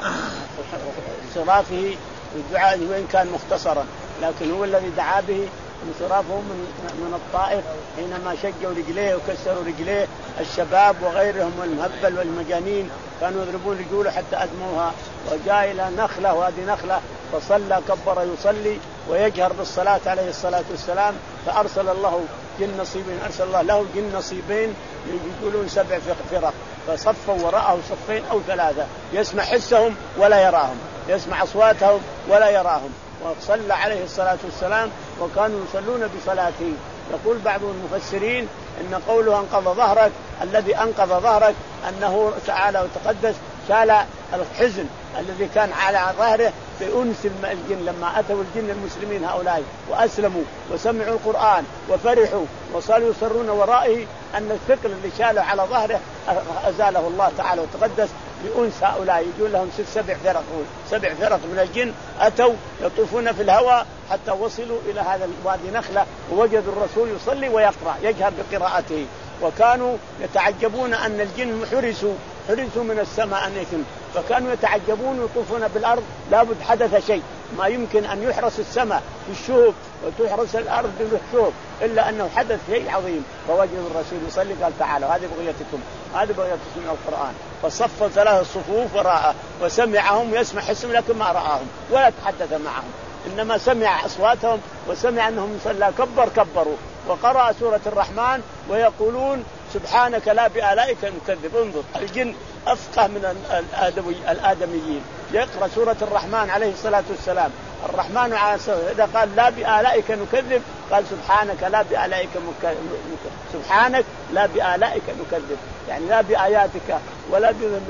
انصرافه، الدعاء وإن كان مختصرا لكن هو الذي دعا به انصرافه من من الطائف حينما شجوا رجليه وكسروا رجليه الشباب وغيرهم والمهبل والمجانين كانوا يضربون رجوله حتى أدموها، وجاء إلى نخلة وهذه نخلة فصلى كبر يصلي ويجهر بالصلاة عليه الصلاة والسلام، فأرسل الله جن نصيبين، أرسل الله له جن نصيبين يقولون سبع فرق، فصفوا وراءه صفين أو ثلاثة يسمع حسهم ولا يراهم، يسمع أصواتهم ولا يراهم، وصلى عليه الصلاة والسلام وكانوا يصلون بصلاته. يقول بعض المفسرين إن قوله أنقض ظهرك، الذي أنقض ظهرك أنه تعالى وتقدس شال الحزن الذي كان على ظهره بأنس الجن لما أتوا الجن المسلمين هؤلاء وأسلموا وسمعوا القرآن وفرحوا وصاروا يصرون ورائه، أن الثقل اللي شاله على ظهره أزاله الله تعالى وتقدس بأنس هؤلاء. يقول لهم ست سبع فرق سبع فرق من الجن أتوا يطوفون في الهواء حتى وصلوا إلى هذا الوادي نخلة ووجدوا الرسول يصلي ويقرأ يجهر بقراءته، وكانوا يتعجبون أن الجن حرسوا حرسوا من السماء أنيتم، فكانوا يتعجبون ويطوفون بالأرض لابد حدث شيء، ما يمكن أن يحرس السماء بالشهب وتحرس الأرض بالشهب إلا أنه حدث شيء عظيم، فوجدوا الرسول يصلي قال تعالوا هذه بغيتكم هذه بغيتكم من القرآن، فصفوا ثلاث صفوف وراءه وسمعهم يسمع حسهم لكن ما رآهم ولا تحدث معهم، إنما سمع أصواتهم وسمع أنهم صلى كبر كبروا وقرأ سورة الرحمن ويقولون سبحانك لا بآلائك نكذب. انظر الجن أفقه من الآدميين، يقرأ سورة الرحمن عليه الصلاة والسلام، الرحمن على إذا قال لا بآلائك نكذب قال سبحانك لا بآلائك مكذب، سبحانك لا بآلائك نكذب، يعني لا بآياتك ولا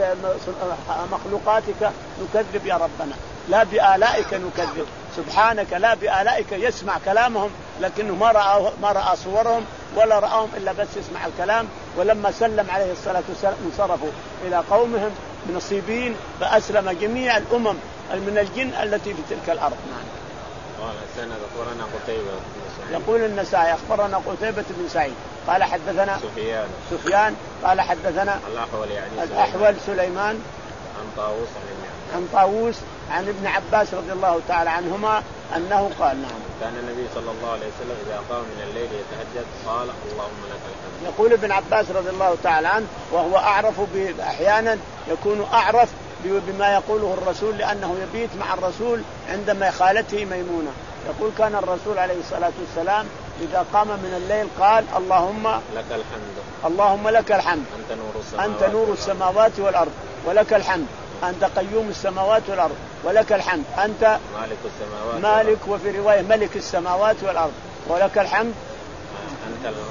بمخلوقاتك نكذب يا ربنا، لا بآلائك نكذب، سبحانك لا بآلائك. يسمع كلامهم لكنه ما رأى ما رأى صورهم ولا رأهم إلا بس يسمع الكلام. ولما سلم عليه الصلاة والسلام انصرفوا إلى قومهم نصيبين، فأسلم جميع الأمم من الجن التي في تلك الأرض. قال سنة أخبرنا قتيبة. يقول النسائي أخبرنا قتيبة بن سعيد قال حدثنا سفيان سفيان قال حدثنا الأحول يعني الأحول سليمان عن طاووس عن طاووس عن ابن عباس رضي الله تعالى عنهما أنه قال نعم كان النبي صلى الله عليه وسلم إذا قام من الليل يتهجد قال اللهم لك الحمد. يقول ابن عباس رضي الله تعالى عنه وهو أعرف أحيانا يكون أعرف بما يقوله الرسول لأنه يبيت مع الرسول عند خالته ميمونة. يقول كان الرسول عليه الصلاة والسلام إذا قام من الليل قال اللهم لك الحمد اللهم لك الحمد أنت نور السماوات, أنت نور السماوات والأرض ولك الحمد أنت قيوم السماوات والأرض ولك الحمد أنت مالك السماوات مالك وفي رواية ملك السماوات والأرض ولك الحمد أنت أنت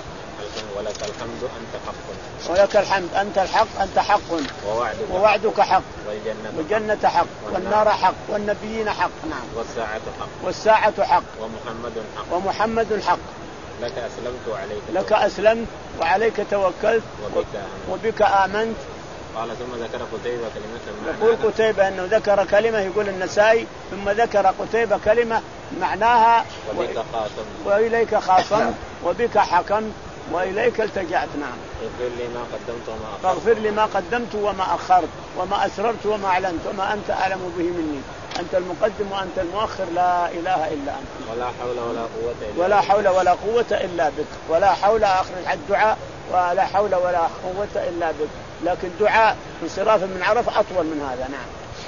ولك الحمد أنت حق ولك الحمد أنت الحق أنت حق ووعدك, ووعدك حق والجنة, والجنة حق والنار حق والنبيين حق نعم والساعة حق والساعة حق ومحمد حق ومحمد حق لك أسلمت وعليك لك أسلمت وعليك توكلت وبك, وبك آمنت. قال ثم ذكر قتيبة كلمة يقول قتيبة أنه ذكر كلمة يقول النسائي ثم ذكر قتيبة كلمة معناها وبك خاصم وإليك خاصم وبك حكم وإليك التجأت. نعم اغفر لي ما قدمت وما أخرت فاغفر لي ما قدمت وما أخرت وما أسررت وما أعلنت وما أنت أعلم به مني أنت المقدم وأنت المؤخر لا إله إلا أنت ولا حول ولا قوة إلا ولا حول ولا قوة إلا بك ولا حول أخرج الدعاء ولا حول ولا قوة إلا بك. لكن دعاء انصراف من عرف أطول من هذا. نعم.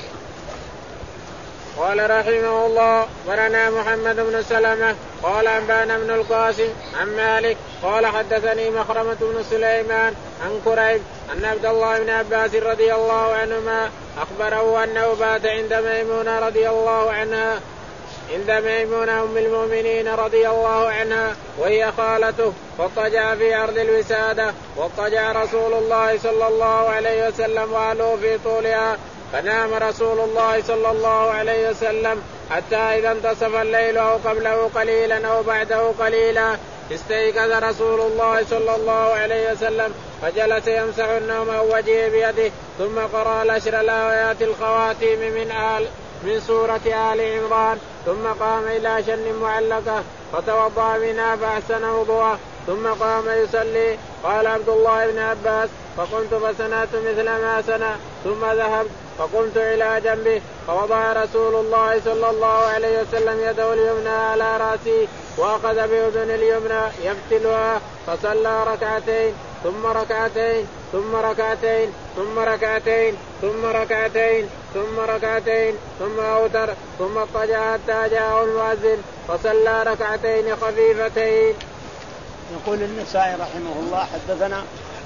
قال رحمه الله ورنا محمد بن سلمة قال أنبانا بن القاسم عن مالك قال حدثني مخرمة بن سليمان عن كريب أن عبد الله بن عباس رضي الله عنهما أخبره أنه بات عند ميمونة رضي الله عنها عند ميمونة أم المؤمنين رضي الله عنها وهي خالته، فاضطجع في عرض الوسادة، واضطجع رسول الله صلى الله عليه وسلم وأهله في طولها، فنام رسول الله صلى الله عليه وسلم حتى إذا انتصف الليل أو قبله قليلا أو بعده قليلا استيقظ رسول الله صلى الله عليه وسلم فجلس يمسح النوم عن وجهه بيده، ثم قرأ العشر الآيات الخواتيم من آل من سورة آل عمران، ثم قام إلى شن معلقة فتوضأ منها فأحسن وضوءه، ثم قام يصلي. قال عبد الله بن عباس: فقمت فصنعت مثل ما صنع، ثم ذهبت فقمت إلى جنبه فوضع رسول الله صلى الله عليه وسلم يده اليمنى على رأسي وأخذ بأذن اليمنى يفتلها، فصلى ركعتين ثم ركعتين ثم ركعتين ثم ركعتين ثم ركعتين ثم ركعتين ثم أوتر، ثم اضطجع حتى جاءه المؤذن فصلى ركعتين خفيفتين. يقول النسائي رحمه الله: حدثنا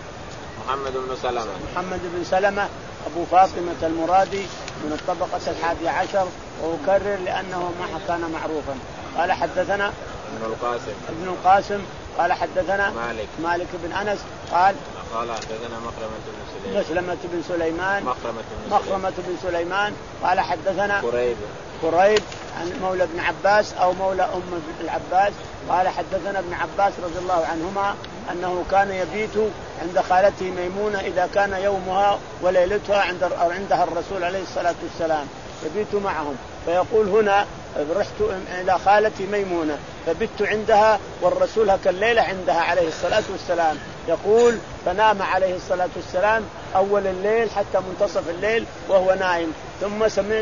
محمد بن سلمة محمد بن سلمة أبو فاطمة المرادي من الطبقة الحادية عشر، وأكرر لأنه ما كان معروفا. قال حدثنا ابن القاسم ابن القاسم قال حدثنا مالك مالك بن أنس قال قال حدثنا مخرمة بن سليمان مسلمة بن سليمان مخرمة بن مخرمة بن سليمان قال حدثنا قريب قريب عن مولى ابن عباس أو مولى أم العباس قال حدثنا ابن عباس رضي الله عنهما أنه كان يبيت عند خالته ميمونة إذا كان يومها وليلتها عند عندها الرسول عليه الصلاة والسلام، يبيت معهم. فيقول هنا: رحت إلى خالتي ميمونة فبت عندها والرسول هك الليلة عندها عليه الصلاة والسلام. يقول: فنام عليه الصلاة والسلام أول الليل حتى منتصف الليل وهو نائم، ثم سمعت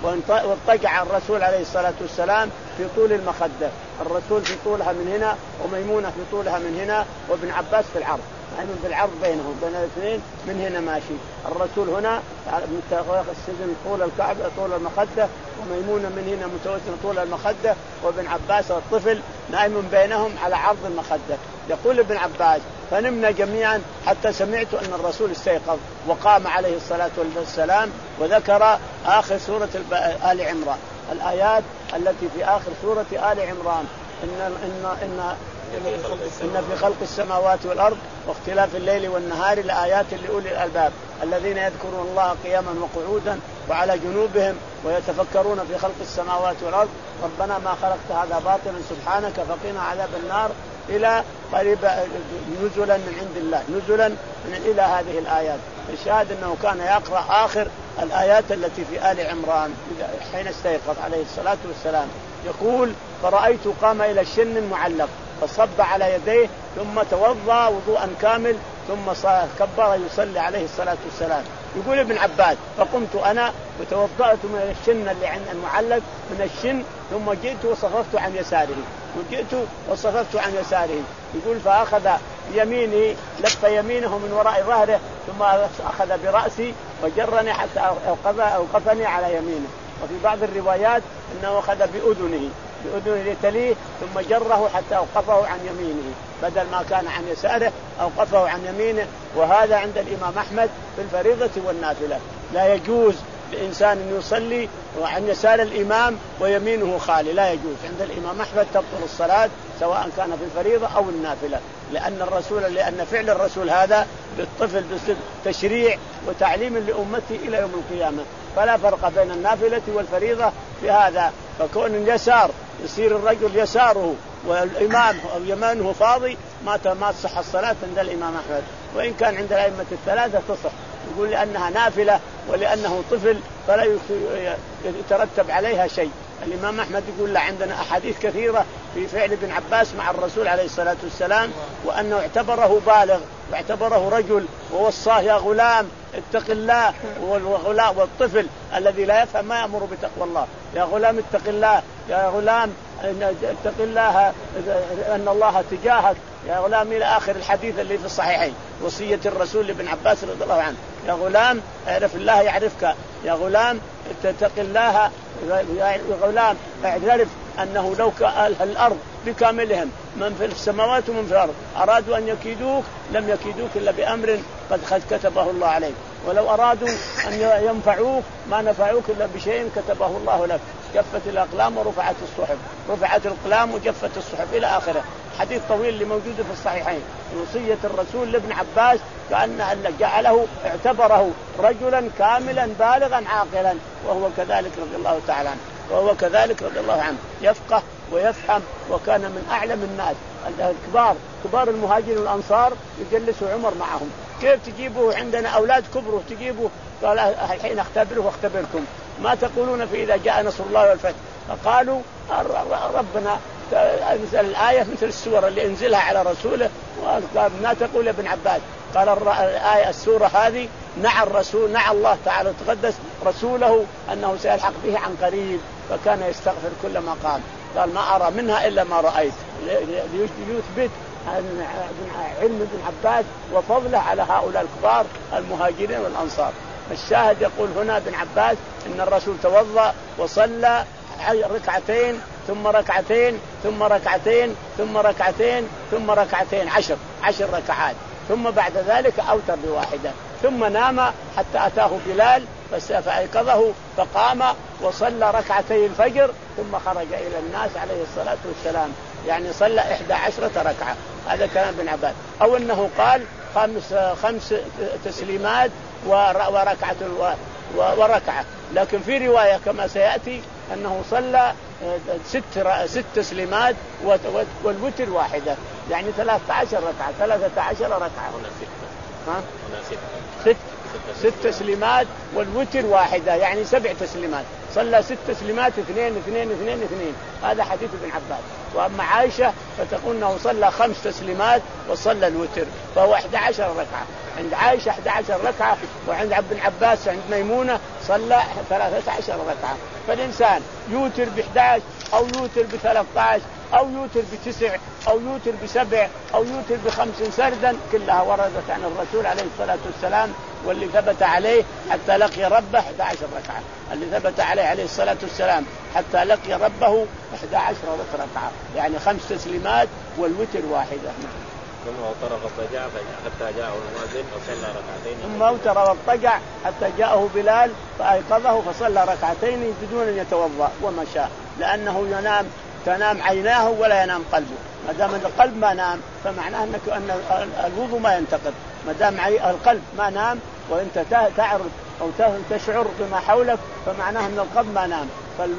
واضطجع الرسول عليه الصلاة والسلام في طول المخدة، الرسول في طولها من هنا وميمونة في طولها من هنا وابن عباس في العرض، يعني في العرض بينهم بين الاثنين من هنا ماشي، الرسول هنا السجن طول الكعب طول المخدة، وميمونة من هنا متوسطة طول المخدة، وابن عباس الطفل نائم بينهم على عرض المخدة. يقول ابن عباس: فنمنا جميعا حتى سمعت أن الرسول استيقظ وقام عليه الصلاة والسلام وذكر آخر سورة آل عمران، الآيات التي في آخر سورة آل عمران: إن إن إن إن في خلق السماوات والأرض واختلاف الليل والنهار لآيات لأولي الألباب الذين يذكرون الله قياما وقعودا وعلى جنوبهم ويتفكرون في خلق السماوات والأرض ربنا ما خلقت هذا باطلا سبحانك فقنا عذاب النار إلى قريب نزلا من عند الله نزلا من إلى هذه الآيات. الشاهد أنه كان يقرأ آخر الآيات التي في آل عمران حين استيقظ عليه الصلاة والسلام. يقول: فرأيت قام إلى الشن المعلق فصب على يديه ثم توضأ وضوءا كامل ثم كبر يصلي عليه الصلاة والسلام. يقول ابن عباس: فقمت أنا وتوضأت من الشن اللي عند المعلق من الشن ثم جئت وصففت عن يساره وجئت وصففت عن يساره. يقول: فأخذ يميني لف يمينه من وراء ظهره ثم أخذ برأسي وجرني حتى أوقفني على يمينه. وفي بعض الروايات أنه أخذ بأذنه بأذنه لتليه ثم جره حتى أوقفه عن يمينه بدل ما كان عن يساره أوقفه عن يمينه. وهذا عند الإمام أحمد في الفريضة والنافلة، لا يجوز لإنسان أن يصلي عن يسار الإمام ويمينه خالي، لا يجوز. عند الإمام أحمد تبطل الصلاة سواء كان في الفريضة أو النافلة، لأن الرسول لأن فعل الرسول هذا بالطفل تشريع وتعليم لأمته إلى يوم القيامة، فلا فرق بين النافلة والفريضة في هذا. فكون اليسار يصير الرجل يساره والإمام أو يمانه فاضي ما ما تصح الصلاة عند الإمام أحمد، وإن كان عند الأئمة الثلاثة تصح. يقول لأنها نافلة ولأنه طفل فلا يترتب عليها شيء. الإمام أحمد يقول لا، عندنا أحاديث كثيرة في فعل ابن عباس مع الرسول عليه الصلاة والسلام وأنه اعتبره بالغ واعتبره رجل ووصاه: يا غلام اتق الله. والغلام والطفل الذي لا يفهم ما يأمر بتقوى الله: يا غلام اتق الله، يا غلام اتق الله أن الله تجاهك، يا غلام إلى آخر الحديث اللي في الصحيحين، وصية الرسول لابن عباس رضي الله عنه: يا غلام اعرف الله يعرفك، يا غلام اتق الله، يا غلام اعرف أنه لو الأرض بكاملهم من في السماوات ومن في الأرض أرادوا أن يكيدوك لم يكيدوك إلا بأمر قد كتبه الله عليك، ولو أرادوا أن ينفعوك ما نفعوك إلا بشيء كتبه الله لك. جفت الأقلام ورفعت الصحف، رفعت الأقلام وجفت الصحف إلى آخره. حديث طويل اللي موجود في الصحيحين، وصية الرسول لابن عباس كأن جعله اعتبره رجلا كاملا بالغا عاقلا، وهو كذلك رضي الله تعالى عنه، وهو كذلك رضي الله عنه يفقه ويفهم، وكان من أعلم الناس الكبار كبار المهاجرين والأنصار يجلسوا عمر معهم. كيف تجيبوا عندنا أولاد كبروا تجيبوا؟ قال الحين اختبره واختبركم، ما تقولون في إذا جاء نصر الله والفتح؟ فقالوا ربنا أنزل الآية مثل السورة اللي انزلها على رسوله، وقال ما تقول ابن عباس؟ قال الآية السورة هذه نعى الرسول نعى الله تعالى تقدس رسوله أنه سيلحق به عن قريب، فكان يستغفر كل ما قام. قال ما أرى منها إلا ما رأيت، ليثبت علم ابن عباس وفضله على هؤلاء الكبار المهاجرين والأنصار. الشاهد يقول هنا ابن عباس إن الرسول توضأ وصلى ركعتين ثم ركعتين ثم ركعتين ثم ركعتين ثم ركعتين عشر عشر ركعات، ثم بعد ذلك أوتر بواحدة، ثم نام حتى أتاه بلال فأيقظه فقام وصلى ركعتي الفجر، ثم خرج إلى الناس عليه الصلاة والسلام، يعني صلى إحدى عشرة ركعة. هذا كلام ابن عباس. أو أنه قال خمس خمس تسليمات وركعة وركعة، لكن في رواية كما سيأتي أنه صلى ست ست تسليمات والوتر واحدة، يعني ثلاثة عشر ركعة ثلاثة عشر ركعة. ها؟ ست ست تسليمات والوتر واحدة، يعني سبع تسليمات. صلى ست تسليمات اثنين اثنين اثنين اثنين. هذا حديث ابن عباس. وأما عائشة فتقول أنه صلى خمس تسليمات وصلى الوتر، فهو أحد عشر ركعة. عند عائشة أحد عشر ركعة، وعند ابن عباس عند ميمونة صلى ثلاثة عشر ركعة. فالإنسان يوتر بإحدى عشر أو يوتر بثلاثة عشر أو يوتر بتسع أو يوتر بسبع أو يوتر بخمس سردا، كلها وردت عن الرسول عليه الصلاة والسلام. واللي ثبت عليه حتى لقي ربه أحد عشر ركعة، اللي ثبت عليه عليه الصلاة والسلام حتى لقي ربه أحد عشر ركعة، يعني خمس تسليمات والوتر واحدة. ثم أوتر واضطجع حتى جاءه المؤذن فصلى ركعتين. ثم أوتر واضطجع حتى جاءه بلال فأيقظه فصلى ركعتين بدون أن يتوضأ ومشى، لأنه ينام تنام عيناه ولا ينام قلبه. ما دام القلب ما نام فمعناه أنك أن الوضوء ما ينتقض. ما دام القلب ما نام وأنت تعرف أو تشعر بما حولك فمعناه أن القلب ما نام،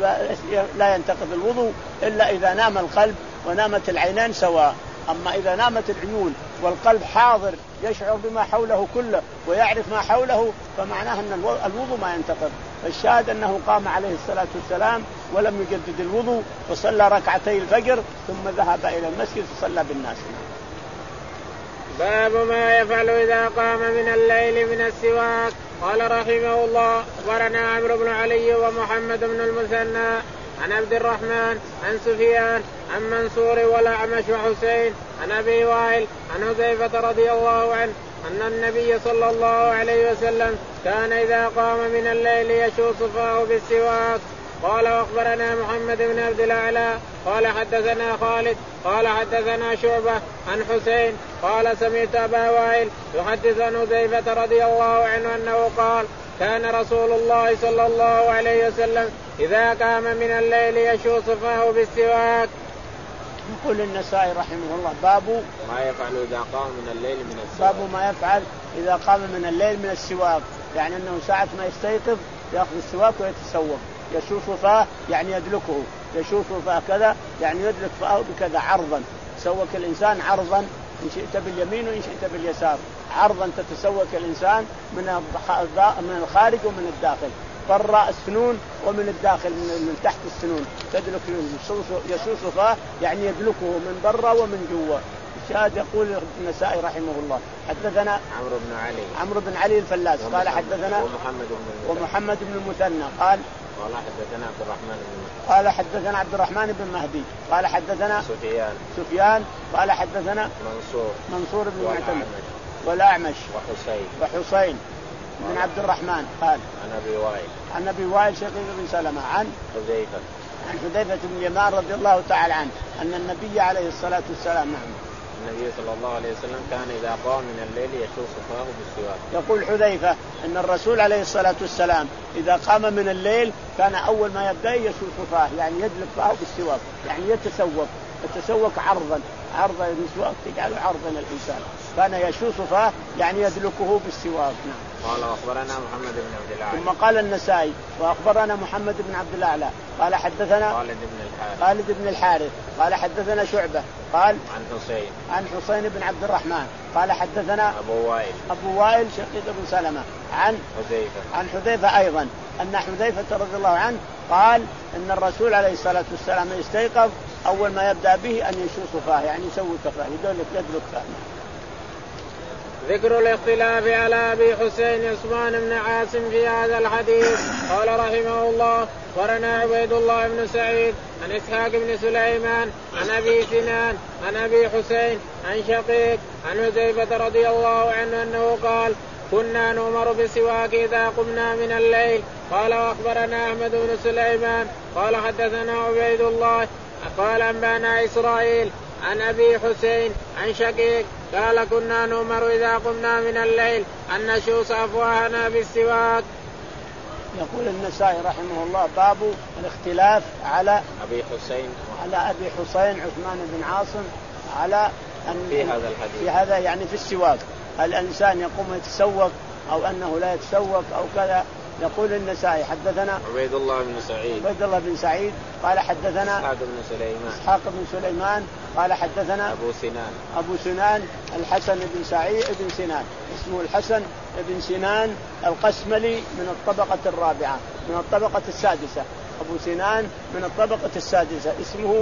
فلا ينتقض الوضوء إلا إذا نام القلب ونامت العينان سواء. أما إذا نامت العيون والقلب حاضر يشعر بما حوله كله ويعرف ما حوله فمعناه أن الوضوء ما ينتقض. الشاهد أنه قام عليه الصلاة والسلام ولم يجدد الوضوء وصلى ركعتي الفجر ثم ذهب إلى المسجد وصلى بالناس. باب ما يفعل إذا قام من الليل من السواك. قال رحمه الله أخبرنا عمرو بن علي ومحمد بن المثنى عن عبد الرحمن عن سفيان عن منصور والأعمش وحسين عن أبي وائل عن حذيفة رضي الله عنه أن النبي صلى الله عليه وسلم كان إذا قام من الليل يشوص فاه بالسواك. قال واخبرنا محمد بن عبد الأعلى قال حدثنا خالد قال حدثنا شعبة عن حسين قال سمعت أبا وائل يحدث عن حذيفة رضي الله عنه أنه قال كان رسول الله صلى الله عليه وسلم إذا قام من الليل يشوص فاه بالسواك. يقول النسائي رحمه الله باب ما يفعل إذا قام من الليل من السواك. باب ما يفعل إذا قام من الليل من السواك، يعني أنه ساعة ما يستيقظ يأخذ السواك ويتسوق. يشوف فاه يعني يدلكه، يشوف فاه كذا يعني يدلك فاه بكذا عرضا. سوك الإنسان عرضا إن شئت باليمين وإن شئت باليسار، عرضا تتسوك الإنسان من من الخارج ومن الداخل، برا السنون ومن الداخل من تحت السنون تدلك يشوف فاه يعني يدلكه من برا ومن جوا. الشاهد يقول النسائي رحمه الله حدثنا عمرو بن علي عمرو بن علي الفلاس قال حدثنا ومحمد بن ومحمد بن المثنى قال قال حدثنا عبد الرحمن بن قال حدثنا عبد الرحمن بن مهدي قال حدثنا سفيان سفيان قال حدثنا منصور منصور بن معتمد والأعمش والأعمش وحسين وحسين بن عبد الرحمن قال عن أبي وائل عن أبي وائل شقيق بن سلمة عن حذيفة عن حذيفة بن اليمان رضي الله تعالى عنه أن النبي عليه الصلاة والسلام نعم النبي صلى الله عليه وسلم كان إذا قام من الليل يشوص فاه بالسواك. يقول حذيفة أن الرسول عليه الصلاة والسلام إذا قام من الليل كان أول ما يبدأ يشوص فاه، يعني يدلك فاه بالسواك، يعني يتسوق يتسوق عرضا عرضا المسواك تجعله عرضا الإنسان، كان يشوص فاه يعني يدلكه بالسواك. نعم. قال أخبرنا محمد بن عبد الأعلى. ثم قال النسائي وأخبرنا محمد بن عبد الأعلى قال حدثنا خالد بن الحارث خالد بن الحارث قال حدثنا شعبة قال عن حسين عن حسين بن عبد الرحمن قال حدثنا أبو وائل أبو وائل شقيق بن سلمة عن حذيفة عن حذيفة أيضا أن حذيفة رضي الله عنه قال أن الرسول عليه الصلاة والسلام يستيقظ أول ما يبدأ به أن يشوص فاه، يعني يسوي فاه يدلك يدلك فاه. ذكر الاختلاف على أبي حسين عثمان بن عاصم في هذا الحديث. قال رحمه الله أخبرنا عبيد الله بن سعيد عن إسحاق بن سليمان عن أبي سنان عن أبي حسين عن شقيق عن حذيفة رضي الله عنه أنه قال كنا نؤمر بالسواك إذا قمنا من الليل. قال وأخبرنا أحمد بن سليمان قال حدثنا عبيد الله قال أنبانا إسرائيل عن أبي حسين عن شقيق قال كنا نؤمر إذا قمنا من الليل أن نشوص أفواهنا بالسواك. يقول النسائي رحمه الله باب الاختلاف على أبي حسين على أبي حسين عثمان بن عاصم على أن في هذا الحديث في هذا يعني في السواك، هل الإنسان يقوم يتسوق أو أنه لا يتسوق أو كذا. يقول النسائي حدثنا عبيد الله بن سعيد عبيد الله بن سعيد قال حدثنا إسحاق بن سليمان إسحاق بن سليمان قال حدثنا أبو سنان أبو سنان الحسن بن سعيد بن سنان اسمه الحسن بن سنان القسملي من الطبقة الرابعة من الطبقة السادسة. أبو سنان من الطبقة السادسة اسمه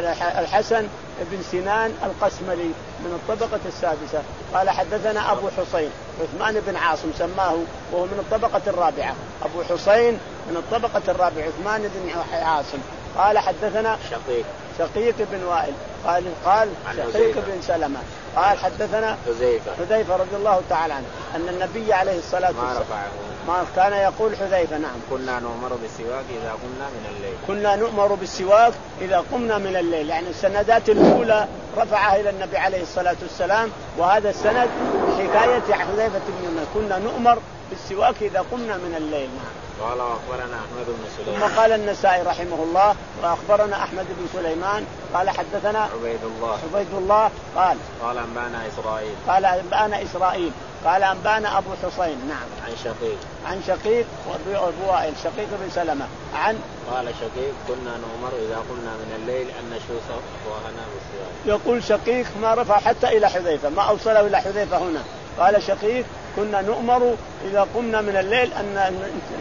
الحسن بن سنان القسملي من الطبقة السادسة. قال حدثنا أبو حسين عثمان بن عاصم سماه وهو من الطبقة الرابعة. أبو حسين من الطبقة الرابعة عثمان بن عاصم قال حدثنا شقيق شقيق بن وائل قال قال شقيق بن سلمة قال حدثنا حذيفة حذيفة رضي الله تعالى عنه أن النبي عليه الصلاة والسلام ما كان يقول حذيفة نعم كنا نؤمر بالسواك إذا قمنا من الليل كنا نؤمر بالسواك إذا قمنا من الليل، يعني السندات الأولى رفعها إلى النبي عليه الصلاة والسلام، وهذا السند حكاية حذيفة بن يمان كنا نؤمر بالسواك إذا قمنا من الليل. قال وأخبرنا أحمد بن سليمان ثم قال النسائي رحمه الله وأخبرنا أحمد بن سليمان قال حدثنا عبيد الله عبيد الله قال قال أنبانا إسرائيل قال أنبانا إسرائيل قال أنبانا أبو حسين نعم عن شقيق عن شقيق وأبو وائل شقيق بن سلمة عن قال شقيق كنا نؤمر إذا قمنا من الليل أن نشوص أفواهنا بالسواك. يقول شقيق ما رفع حتى إلى حذيفة ما أوصله إلى حذيفة هنا. قال شقيق كنا نؤمر إذا قمنا من الليل أن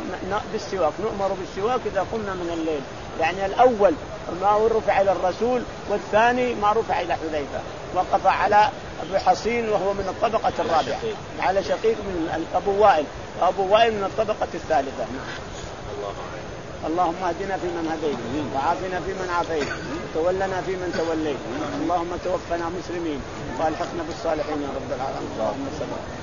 بالسواك نؤمر بالسواك إذا قمنا من الليل، يعني الأول ما رفع إلى الرسول والثاني ما رفع إلى حذيفة. وقف على أبو حصين وهو من الطبقة الرابعة على شقيق من أبو وائل أبو وائل من الطبقة الثالثة. الله اللهم اهدنا فيمن هديت وعافنا فيمن عافيت وتولنا فيمن توليت اللهم توفنا مسلمين والحقنا بالصالحين يا رب العالمين. اللهم صل